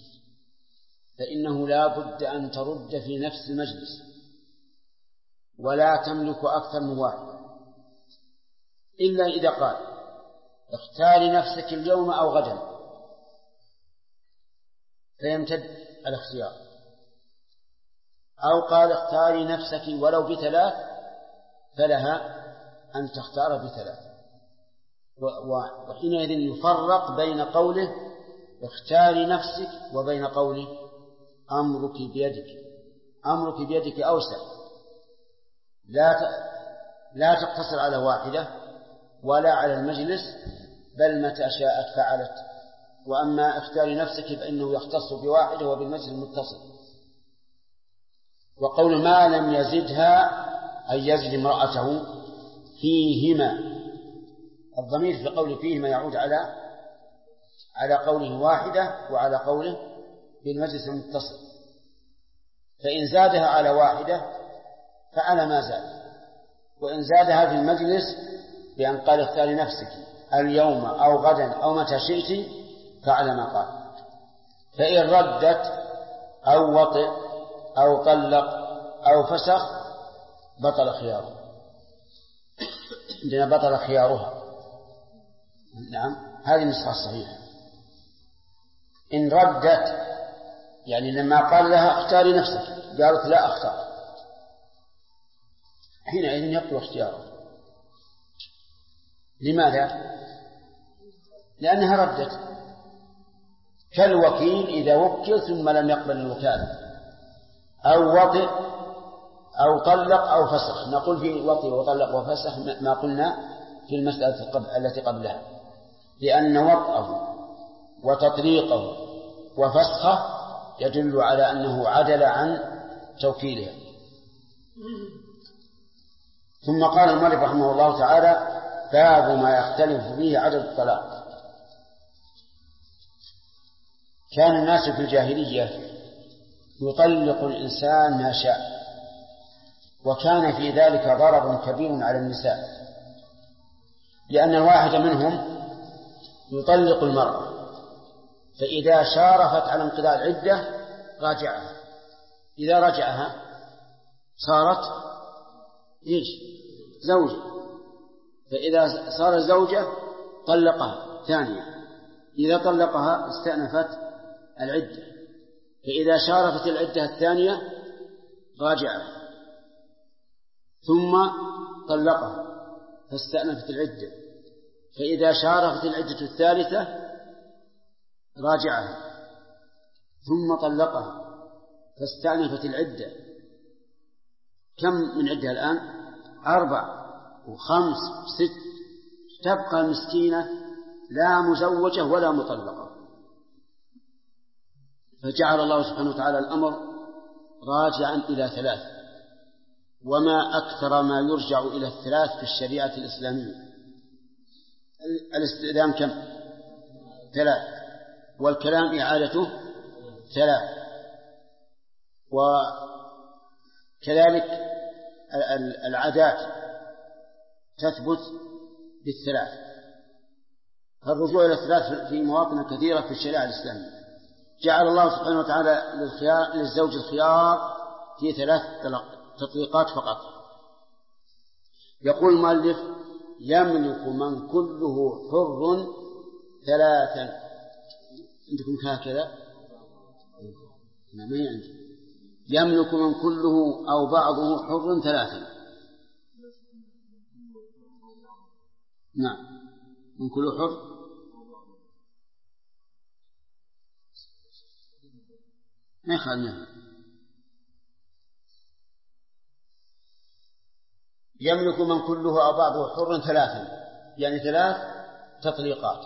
فإنه لا بد أن ترد في نفس المجلس، ولا تملك أكثر من واحد، إلا إذا قال اختاري نفسك اليوم أو غدا، فيمتد الاختيار. أو قال اختاري نفسك ولو بثلاث فلها أن تختار بثلاث. وحينئذ يفرق بين قوله اختاري نفسك وبين قوله أمرك بيدك. أمرك بيدك أوسع، لا تقتصر على واحدة ولا على المجلس، بل متى شاءت فعلت. وأما اختاري نفسك فإنه يختص بواحدة وبالمجلس المتصل. وقول ما لم يزدها أي يزد امرأته فيهما، الضمير في قول فيهما يعود على قوله واحدة وعلى قوله بالمجلس المتصل. فإن زادها على واحدة فعلى ما زاد، وإن زادها في المجلس بأن قال اختاري نفسك اليوم أو غدا أو متى شئت فعلى ما قال. فإن ردت أو وطئ أو طلق أو فسخ بطل خياره، عندنا بطل خيارها. نعم، هذه النسخة الصحيحة. إن ردت يعني لما قال لها اختاري نفسك قالت لا أختار، حينئذ يبطل اختياره. لماذا؟ لأنها ردت، كالوكيل إذا وكل ثم لم يقبل الوكالة، أو وطئ أو طلق أو فسخ. نقول في وطئ وطلق وفسخ ما قلنا في المسألة التي قبلها، لأن وطئه وتطليقه وفسخه يدل على أنه عدل عن توكيلها. ثم قال المؤلف رحمه الله تعالى باب ما يختلف فيه عدد الطلاق. كان الناس في الجاهلية يطلق الإنسان ما شاء، وكان في ذلك ضرر كبير على النساء، لأن الواحد منهم يطلق المرأة فإذا شارفت على انقضاء العدة راجعها، إذا رجعها صارت زوجة، فإذا صار زوجة طلقها ثانية، إذا طلقها استأنفت العدة، فإذا شارفت العدة الثانية راجعها، ثم طلقها فاستأنفت العدة، فإذا شارفت العدة الثالثة راجعها، ثم طلقها فاستأنفت العدة. كم من عدة الآن؟ 4 و5 و6، تبقى المسكينة لا مزوجة ولا مطلقة. فجعل الله سبحانه وتعالى الأمر راجعا إلى 3، وما أكثر ما يرجع إلى 3 في الشريعة الإسلامية. الاستئذان كم؟ 3، والكلام إعادته 3، وكذلك العادات تثبت بال3. فالرجوع إلى 3 في مواطن كثيرة في الشريعة الإسلامية. جعل الله سبحانه وتعالى للزوج الخيار في 3 تطليقات فقط. يقول المؤلف يملك من كله حر 3. عندكم هكذا؟ ما عندي. يملك من كله أو بعضه حر 3. نعم، من كله حر. ما يخالف. يملك من كله أو بعضه حر 3، يعني 3 تطليقات،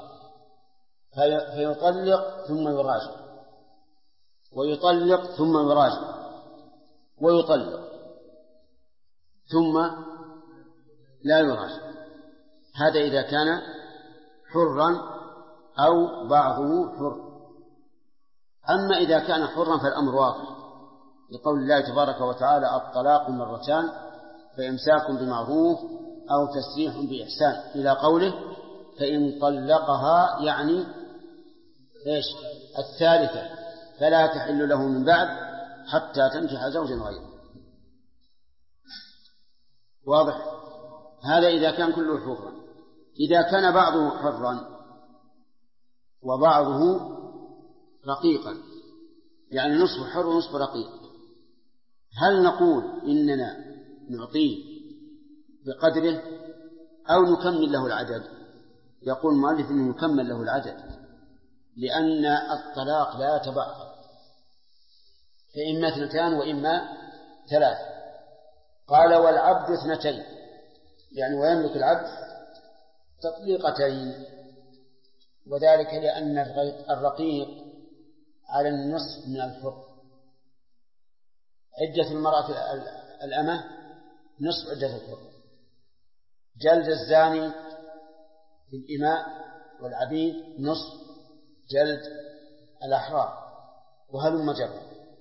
فيطلق ثم يراجع، ويطلق ثم يراجع، ويطلق ثم لا يراجع. هذا إذا كان حرا أو بعضه حر. أما إذا كان حرا فالأمر واضح، لقول الله تبارك وتعالى الطلاق 2، فإمساك بمعروف أو تسريح بإحسان، إلى قوله فإن طلقها يعني الثالثة فلا تحل له من بعد حتى تنكح زوجا غيره. واضح؟ هذا إذا كان كله حرا. إذا كان بعضه حرا وبعضه رقيقا، يعني نصف حر ونصف رقيق، هل نقول إننا نعطيه بقدره أو نكمل له العدد؟ يقول المؤلف إنه نكمل له العدد، لأن الطلاق لا يتبعض، فإما 2 وإما 3. قال والعبد 2، يعني ويملك العبد تطليقتين، وذلك لأن الرقيق على النصف من الحر. عدة المرأة الأمة نصف عدة الحر. جلد الزاني في الإماء والعبيد نصف جلد الأحرار، وهلم جرا.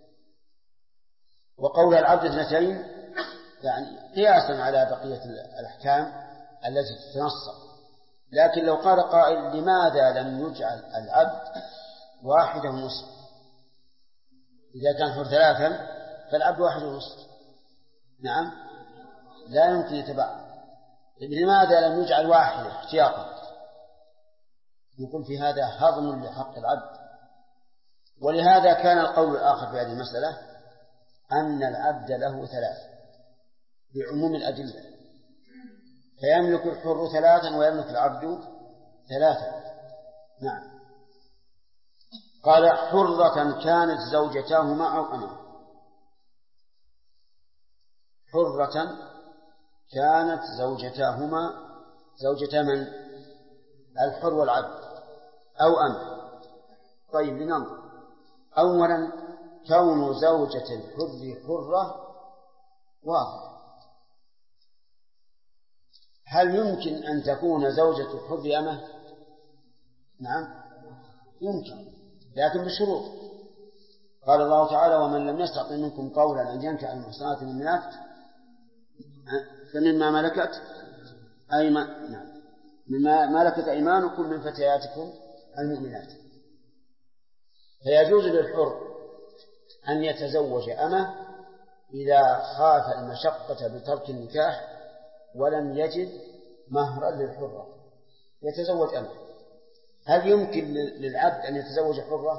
وقول العبد 2 يعني قياسا على بقية الأحكام التي تتنصر. لكن لو قال قائل لماذا لم يجعل العبد 1.5؟ إذا كان حر 3 فالعبد 1.5. نعم، لا يمكن يتبع. لماذا لم يجعل 1 احتياطا؟ يقول في هذا هضم لحق العبد. ولهذا كان القول الآخر في هذه المسألة أن العبد له 3 بعموم الأدلة، فيملك الحر 3 ويملك العبد 3. نعم. قال حرة كانت زوجتاهما أو أما. حرة كانت زوجتاهما، زوجتا من؟ الحر والعبد أو أما. طيب لننظر. أولا كون زوجة الحر حرة واضح. هل يمكن أن تكون زوجة الحر أمه؟ نعم يمكن، لكن بشروط. قال الله تعالى ومن لم يستطع منكم قولا أن ينكح المحصنات المؤمنات فمما ملكت مما ملكت أيمانكم من فتياتكم المؤمنات. فيجوز للحر أن يتزوج أمه إذا خاف المشقة بترك النكاح ولم يجد مهرا للحرة، يتزوج أمه. هل يمكن للعبد أن يتزوج حرة؟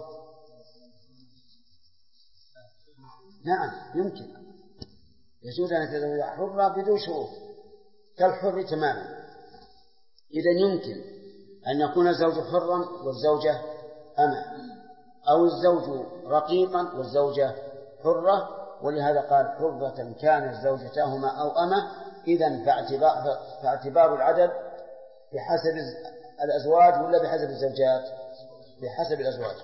نعم يمكن، يجوز أن يتزوج حرة بدون شروط كالحر تماما. إذن يمكن أن يكون الزوج حرا والزوجة أمة، أو الزوج رقيقا والزوجة حرة. ولهذا قال حرة كانت زوجتاهما أو أمة. إذن فاعتبار العدد بحسب الأزواج ولا بحسب الزوجات؟ بحسب الأزواج.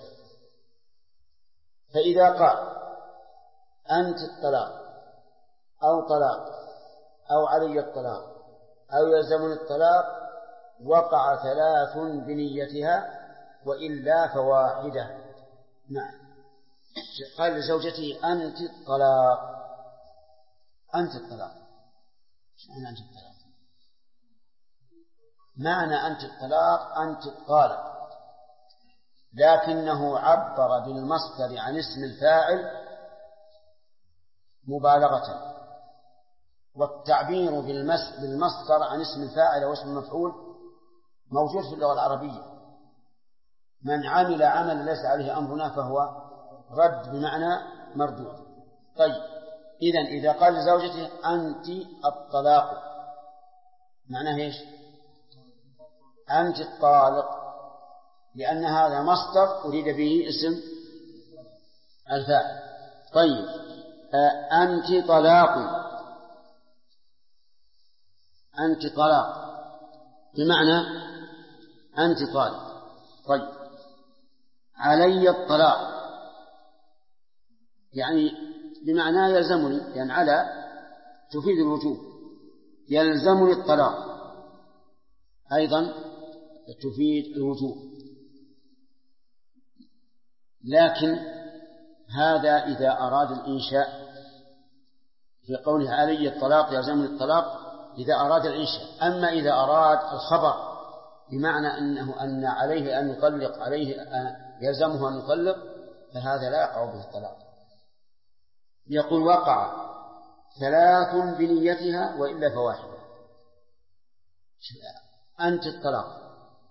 فإذا قال أنت الطلاق أو طلاق أو علي الطلاق أو يلزمني الطلاق، وقع 3 بنيتها وإلا فواحدة. نعم. قال لزوجته أنت الطلاق. أنت الطلاق. معنى أنت الطلاق؟ معنى أنت الطلاق أنت الطالق، لكنه عبر بالمصدر عن اسم الفاعل مبالغة، والتعبير بالمصدر عن اسم الفاعل واسم المفعول موجود في اللغة العربية. من عمل عمل ليس عليه أمرنا فهو رد بمعنى مردود. طيب إذن إذا قال لزوجته أنت الطلاق معناه إيش؟ أنت الطالق، لأن هذا مصدر أريد به اسم الفاعل. طيب أنت طلاق، أنت طلاق بمعنى أنت طالق. طيب علي الطلاق يعني بمعنى يلزمني، يعني على تفيد الوجوب، يلزمني الطلاق أيضا تفيد الوجوب. لكن هذا إذا أراد الإنشاء، في قوله علي الطلاق يلزمني الطلاق إذا أراد الإنشاء. أما إذا أراد الخبر بمعنى أن عليه أن يطلق، عليه يلزمه أن يطلق، فهذا لا يقع به الطلاق. يقول وقع 3 بنيتها وإلا فواحدة. أنت الطلاق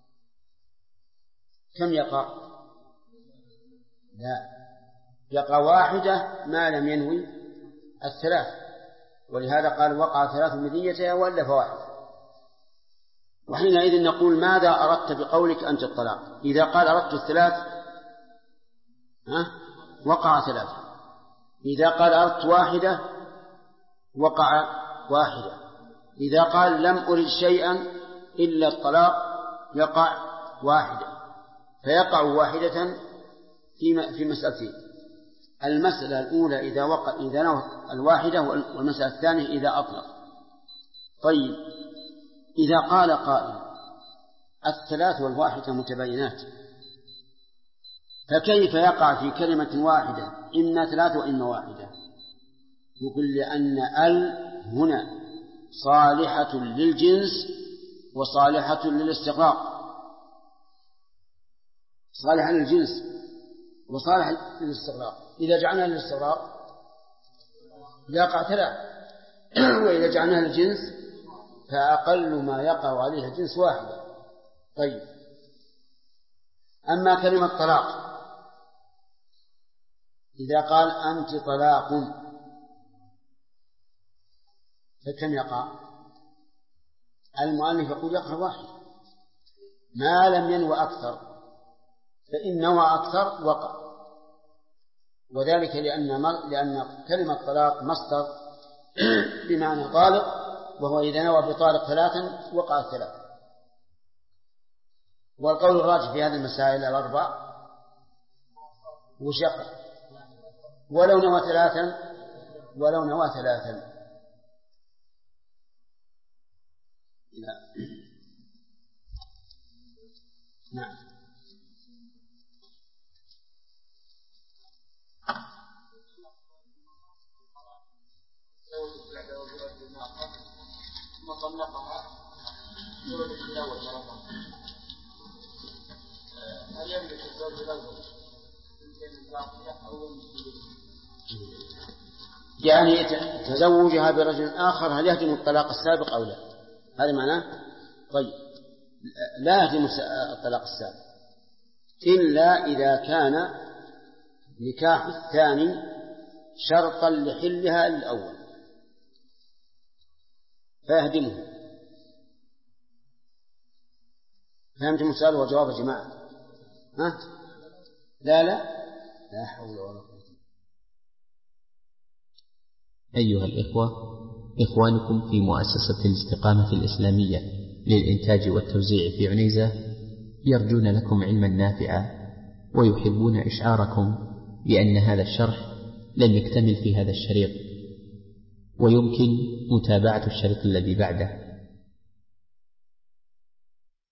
كم يقع؟ لا، يقع 1 ما لم ينوي الثلاث، ولهذا قال وقع 3 من نيتها وإلا فواحد. وحينئذ نقول ماذا أردت بقولك أنت الطلاق؟ إذا قال أردت الثلاث وقع 3. إذا قال أردت واحدة وقع 1. إذا قال لم أرد شيئا إلا الطلاق يقع 1. فيقع 1 في مسألتين: المسألة الأولى إذا نوى 1، والمسألة الثانية إذا أطلق. طيب، إذا قال قائل 3 و1 متباينات، فكيف يقع في كلمة واحدة إما 3 وإما 1؟ يقول لأن هنا صالحة للجنس وصالحة للاستغراق، صالحة للجنس وصالحة للاستغراق. إذا جعلنا للاستغراق يقع 3، وإذا جعلنا للجنس فأقل ما يقع عليه الجنس 1. طيب، أما كلمة طلاق إذا قال أنت طلاق فكم يقع؟ المؤلف يقول يقع 1 ما لم ينوى أكثر، فإن نوى أكثر وقع، وذلك لأن كلمة طلاق مصدر بمعنى طالق، وهو إذا نوى بطالق 3 وقع 3. والقول الراجح في هذه المسائل الأربع وش يقع؟ ولو نوى 3 نعم. طلقها يولد الأول مرة، هل يملك الزوج الأول بنتين الباقية أو يعني تزوجها برجل آخر هل يهدم الطلاق السابق أو لا؟ هذا معناه. طيب، لا يهدم الطلاق السابق إلا إذا كان نكاح الثاني شرطا لحلها الأول فيهدمه. فهمتم السؤال والجواب يا جماعة؟ لا حول ولا قوة. أيها الإخوة، إخوانكم في مؤسسة الاستقامة الإسلامية للإنتاج والتوزيع في عنيزة يرجون لكم علما نافعا، ويحبون إشعاركم بأن هذا الشرح لم يكتمل في هذا الشريط، ويمكن متابعة الشريط الذي بعده